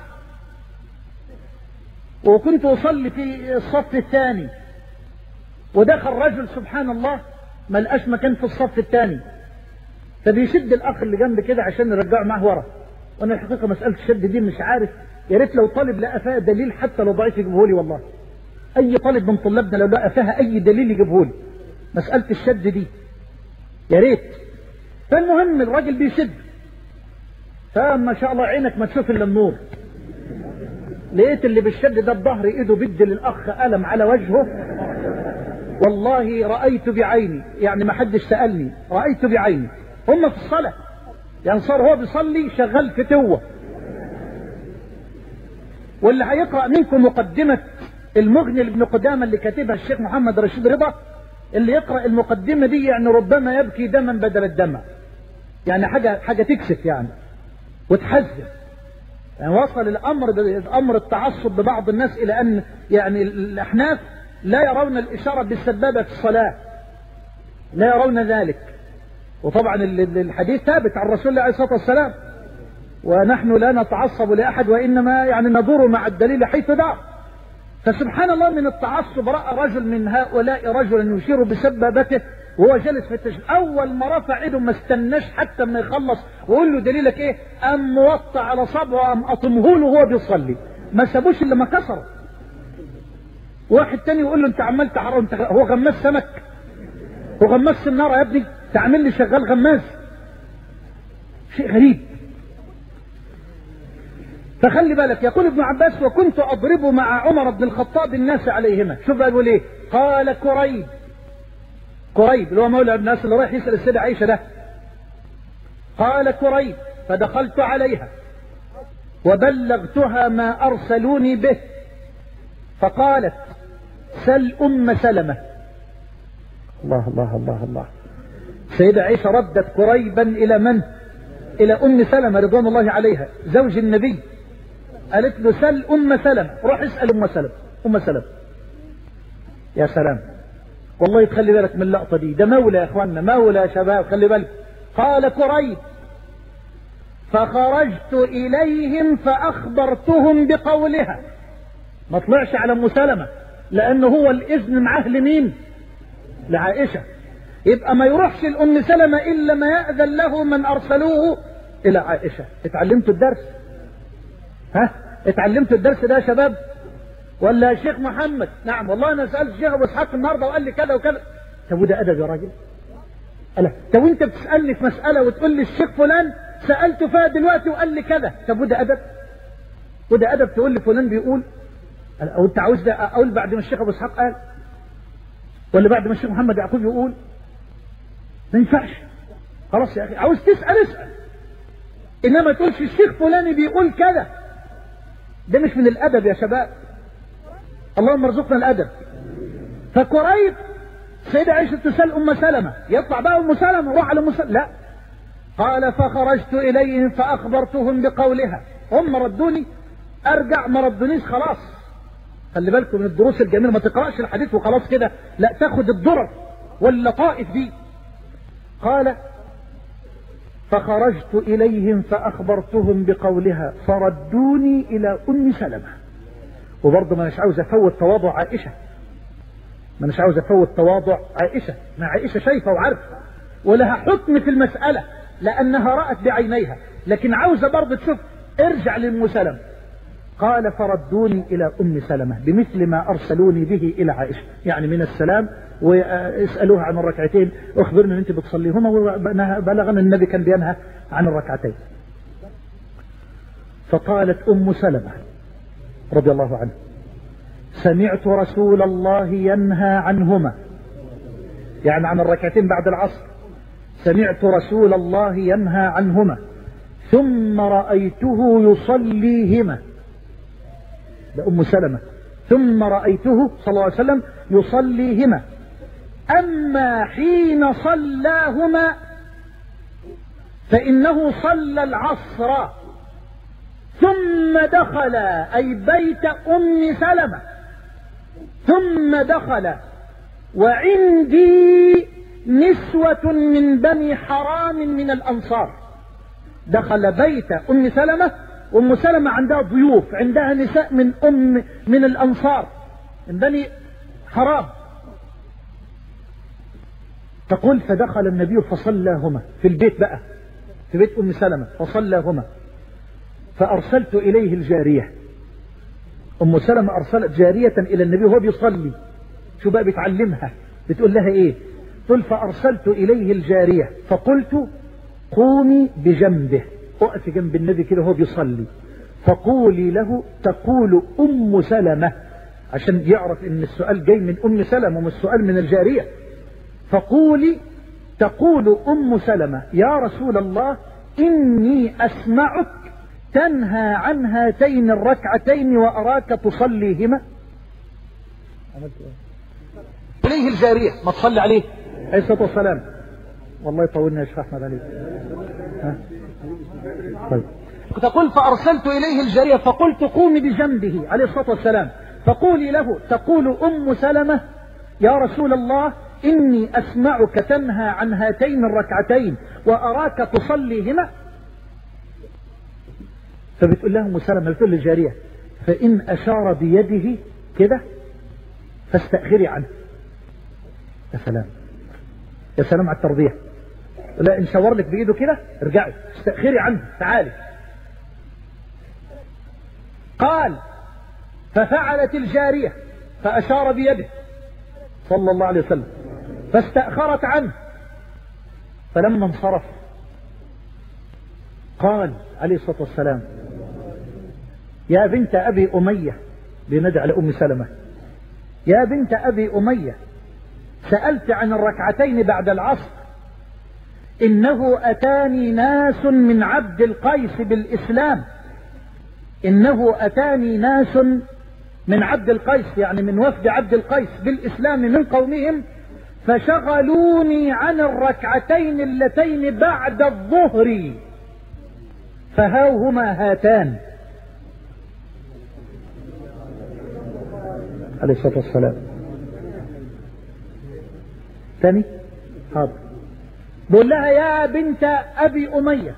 وكنت أصلي في الصف الثاني، ودخل رجل سبحان الله ما لقاش مكان في الصف الثاني، فبيشد الأخ اللي جنب كده عشان يرجعه معه ورا. وأنا الحقيقة مسألة الشد دي مش عارف، يا ريت لو طالب لقى فيها دليل حتى لو ضعيف يجيبه لي، والله أي طالب من طلابنا لو لقى فيها أي دليل يجيبه لي مسألة الشد دي يا ريت. فالمهم الراجل بيشد، فما شاء الله عينك ما تشوف إلا النور، لقيت اللي بالشد ده بظهر ايده بيدي للأخ ألم على وجهه، والله رأيت بعيني، يعني ما حدش سألني، رأيت بعيني. هم في الصلاة يعني صار هو بيصلي شغال فتوة. واللي هيقرأ منكم مقدمة المغني لابن قدامة اللي كاتبها الشيخ محمد رشيد رضا، اللي يقرأ المقدمة دي يعني ربما يبكي دما بدل الدمع، يعني حاجة حاجة تكسف يعني وتحزن. يعني وصل الأمر أمر التعصب ببعض الناس إلى أن يعني الأحناف لا يرون الإشارة بالسبابة في الصلاة، لا يرون ذلك. وطبعا الحديث ثابت عن رسول الله عليه الصلاة والسلام، ونحن لا نتعصب لأحد وإنما يعني ندور مع الدليل حيث دار. فسبحان الله من التعصب رأى رجل من هؤلاء رجلا يشير بسبابته وهو جالس في التشهد، أول ما رفع إيده ما استناش حتى ما يخلص وقول له دليلك إيه، أم موطى على صبعه أم أطمه له وهو بيصلي، ما سابوش إلا ما كسره. واحد تاني يقول له أنت عمال تحرم، أنت هو غماس سمك، هو غماس سنارة يا ابني، تعمل لي شغال غماس، شيء غريب. فخلي بالك، يقول ابن عباس وكنت أضرب مع عمر بن الخطاب الناس عليهما. شوف قالوا ليه، قال كريب، كريب اللي هو مولى ابن الناس اللي رايح يسأل السيدة عائشة ده، قال كريب فدخلت عليها وبلغتها ما أرسلوني به، فقالت سل أم سلمة. الله الله الله الله. السيدة عائشة ردت كريبا إلى من؟ إلى أم سلمة رضوان الله عليها زوج النبي، قالت له سل أم سلمة، روح اسأل أم سلمة. أم سلمة يا سلام، والله تخلي بالك من اللقطة دي، ده مولى يا اخواننا، مولى يا شباب، خلي بالك. قال كريب فخرجت إليهم فأخبرتهم بقولها، ما طلعش على أم سلمة لأنه هو الإذن معاه لمين؟ لعائشة، يبقى ما يروحش لأم سلمة إلا ما يأذن له من أرسلوه إلى عائشة. اتعلمتوا الدرس؟ ها؟ اتعلمتوا الدرس ده يا شباب؟ ولا يا شيخ محمد؟ نعم والله أنا سألت الشيخ أبو إسحاق النهارده وقال لي كذا وكذا. طب وده أدب يا راجل؟ ألا طب وأنت بتسألني في مسألة وتقول لي الشيخ فلان سألته فيها دلوقتي وقال لي كذا، طب وده أدب؟ وده أدب تقول لي فلان بيقول؟ أو أنت عاوز ده أقول بعد ما الشيخ أبو إسحاق قال؟ ولا بعد ما الشيخ محمد يعقوب يقول؟ ما ينفعش. خلاص يا اخي، عاوز تسأل اسأل، انما تقولش الشيخ فلاني بيقول كذا. ده مش من الادب يا شباب. اللهم ارزقنا الادب. فقريب سيدة عائشة تسأل ام سلمة، يطلع بقى ام سلمة روح على ام سلمة، لا. قال فخرجت اليهم فاخبرتهم بقولها، هم ردوني ارجع، ما ردونيش خلاص. خلي بالكم من الدروس الجميلة، ما تقرأش الحديث وخلاص كده، لا، تاخد الدرر واللطائف دي. قال فخرجت إليهم فأخبرتهم بقولها فردوني إلى أم سلمة. وبرضه ما مش عاوز أفوت تواضع عائشة، ما مش عاوز أفوت تواضع عائشة، ما عائشة شايفة وعارفة ولها حكم في المسألة لأنها رأت بعينيها، لكن عاوزة برضه تشوف. ارجع لأم سلمة. قال فردوني إلى أم سلمة بمثل ما أرسلوني به إلى عائشة، يعني من السلام، واسألوها عن الركعتين، أخبرني أن أنت بتصليهما، وبلغنا النبي كان بينهى عن الركعتين. فقالت أم سلمة رضي الله عنها سمعت رسول الله ينهى عنهما، يعني عن الركعتين بعد العصر، سمعت رسول الله ينهى عنهما ثم رأيته يصليهما. ده أم سلمة. ثم رأيته صلى الله عليه وسلم يصليهما، أما حين صلاهما فإنه صلى العصر ثم دخل، أي بيت أم سلمة، ثم دخل وعندي نسوة من بني حرام من الأنصار. دخل بيت أم سلمة، وأم سلمة عندها ضيوف، عندها نساء من أم من الأنصار من بني حرام. تقول فدخل النبي فصلاهما في البيت بقى، في بيت أم سلمة، فصلاهما فأرسلت إليه الجارية. أم سلمة أرسلت جارية إلى النبي وهو بيصلي، شو بقى بتعلمها، بتقول لها إيه؟ تقول فأرسلت إليه الجارية فقلت قومي بجنبه، وقف جنب النبي كده وهو بيصلي، فقولي له تقول أم سلمة، عشان يعرف إن السؤال جاي من أم سلمة ومش السؤال من الجارية. فقولي تقول أم سلمة يا رسول الله إني أسمعك تنهى عن هاتين الركعتين وأراك تصليهما. إليه الجارية، ما تصلي عليه عليه الصلاة والسلام. والله يطولنا يا شيخ أحمد عليك. ها؟ طيب. تقول فأرسلت إليه الجارية فقلت قومي بجنبه عليه الصلاة والسلام، فقولي له تقول أم سلمة يا رسول الله إني أسمعك تنهى عن هاتين الركعتين وأراك تصليهما. فبتقول لها أم سلمة، بتقول للجارية فإن أشار بيده كده فاستأخري عنه. يا سلام يا سلام على التربية. لا، إن شاور لك بإيده كده ارجعي استأخري عنه، تعالي. قال ففعلت الجارية فأشار بيده صلى الله عليه وسلم فاستأخرت عنه، فلما انصرف قال عليه الصلاة والسلام يا بنت أبي أمية، بندعي على أم سلمة، يا بنت أبي أمية سألت عن الركعتين بعد العصر، إنه أتاني ناس من عبد القيس بالإسلام، إنه أتاني ناس من عبد القيس، يعني من وفد عبد القيس بالإسلام من قومهم، فشغلوني عن الركعتين اللتين بعد الظهر فهاهما هاتان. عليه الصلاة والسلام. ثاني حاضر. بقول لها يا بنت أبي أمية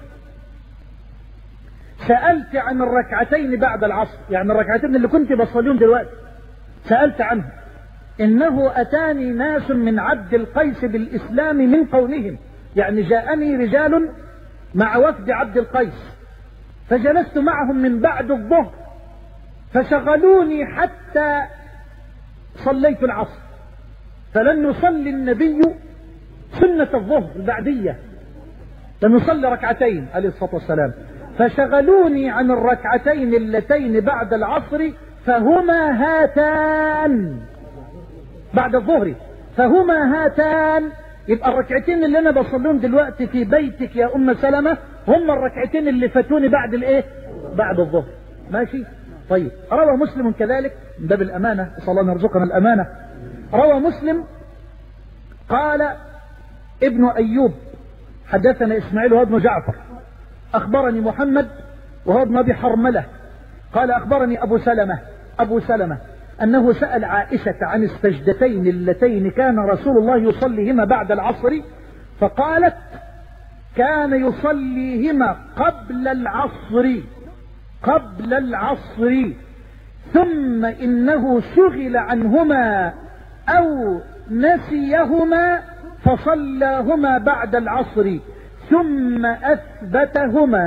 سألت عن الركعتين بعد العصر، يعني الركعتين اللي كنت بصليهم دلوقتي سألت عنه، إنه أتاني ناس من عبد القيس بالإسلام من قومهم، يعني جاءني رجال مع وفد عبد القيس فجلست معهم من بعد الظهر فشغلوني حتى صليت العصر، فلن يصلي النبي سنة الظهر البعدية، لم يصلي ركعتين عليه الصلاة والسلام، فشغلوني عن الركعتين اللتين بعد العصر فهما هاتان بعد الظهر، فهما هاتان يبقى الركعتين اللي انا بصليهم دلوقتي في بيتك يا ام سلمة هم الركعتين اللي فاتوني بعد الايه؟ بعد الظهر. ماشي؟ طيب روى مسلم كذلك من باب الامانة، صلى الله ان يرزقنا الامانة. روى مسلم قال ابن ايوب حدثنا اسماعيل وهو ابن جعفر اخبرني محمد وهو ابن ابي حرملة قال اخبرني ابو سلمة ابو سلمة انه سأل عائشة عن السجدتين اللتين كان رسول الله يصليهما بعد العصر، فقالت كان يصليهما قبل العصر قبل العصر ثم انه شغل عنهما او نسيهما فصلاهما بعد العصر ثم اثبتهما،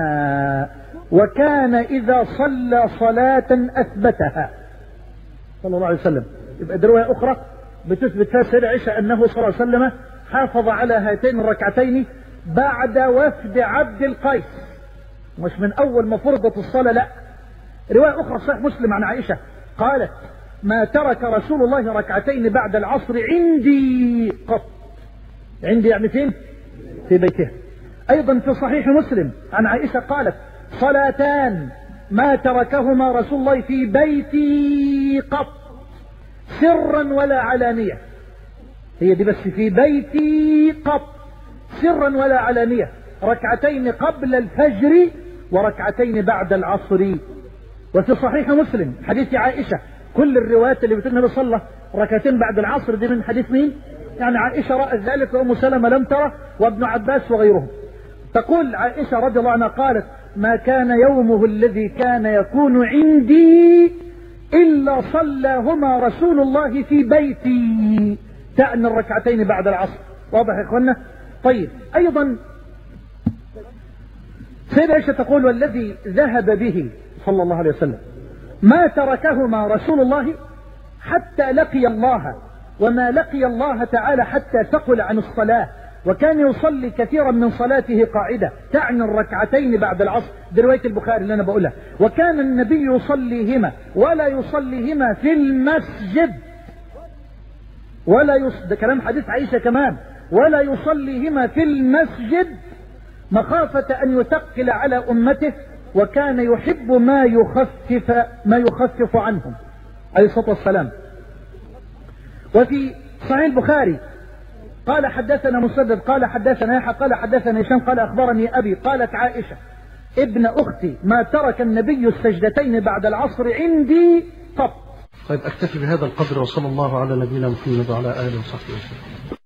وكان اذا صلى صلاة اثبتها صلى الله عليه وسلم. يبقى دي رواية اخرى بتثبت فيها سيدة عائشة انه صلى الله عليه وسلم حافظ على هاتين الركعتين بعد وفد عبد القيس، مش من اول ما فرضت الصلاة، لا. رواية اخرى صحيح مسلم عن عائشة قالت ما ترك رسول الله ركعتين بعد العصر عندي قط. عندي يعني فين؟ في بيته. ايضا في صحيح مسلم عن عائشة قالت صلاتان ما تركهما رسول الله في بيتي قط سرا ولا علانية. هي دي بس في بيتي قط سرا ولا علانية، ركعتين قبل الفجر وركعتين بعد العصر. وفي صحيح مسلم حديث عائشة كل الروايات اللي بتقول النبي صلى ركعتين بعد العصر دي من حديث مين؟ يعني عائشة رأت ذلك وأم سلمة لم ترى وابن عباس وغيرهم. تقول عائشة رضي الله عنها قالت ما كان يومه الذي كان يكون عندي إلا صلاهما رسول الله في بيتي، تعني الركعتين بعد العصر. واضح يا إخوانا؟ طيب أيضا سيدة عائشة تقول والذي ذهب به صلى الله عليه وسلم ما تركهما رسول الله حتى لقي الله، وما لقي الله تعالى حتى ثقل عن الصلاة، وكان يصلي كثيرا من صلاته قاعدة، تعني الركعتين بعد العصر. دي رواية البخاري اللي أنا بقولها. وكان النبي يصليهما ولا يصليهما في المسجد ولا يص... ده كلام حديث عائشة كمان، ولا يصليهما في المسجد مخافة أن يثقل على أمته، وكان يحب ما يخفف ما يخفف عنهم عليه الصلاة والسلام. وفي صحيح البخاري قال حدثنا مسدد قال حدثنا يحيى قال حدثنا هشام قال أخبرني أبي قالت عائشة ابن أختي ما ترك النبي السجدتين بعد العصر عندي قط. طيب أكتفي بهذا القدر، وصلى الله على نبينا محمد وعلى آله وصحبه وسلم.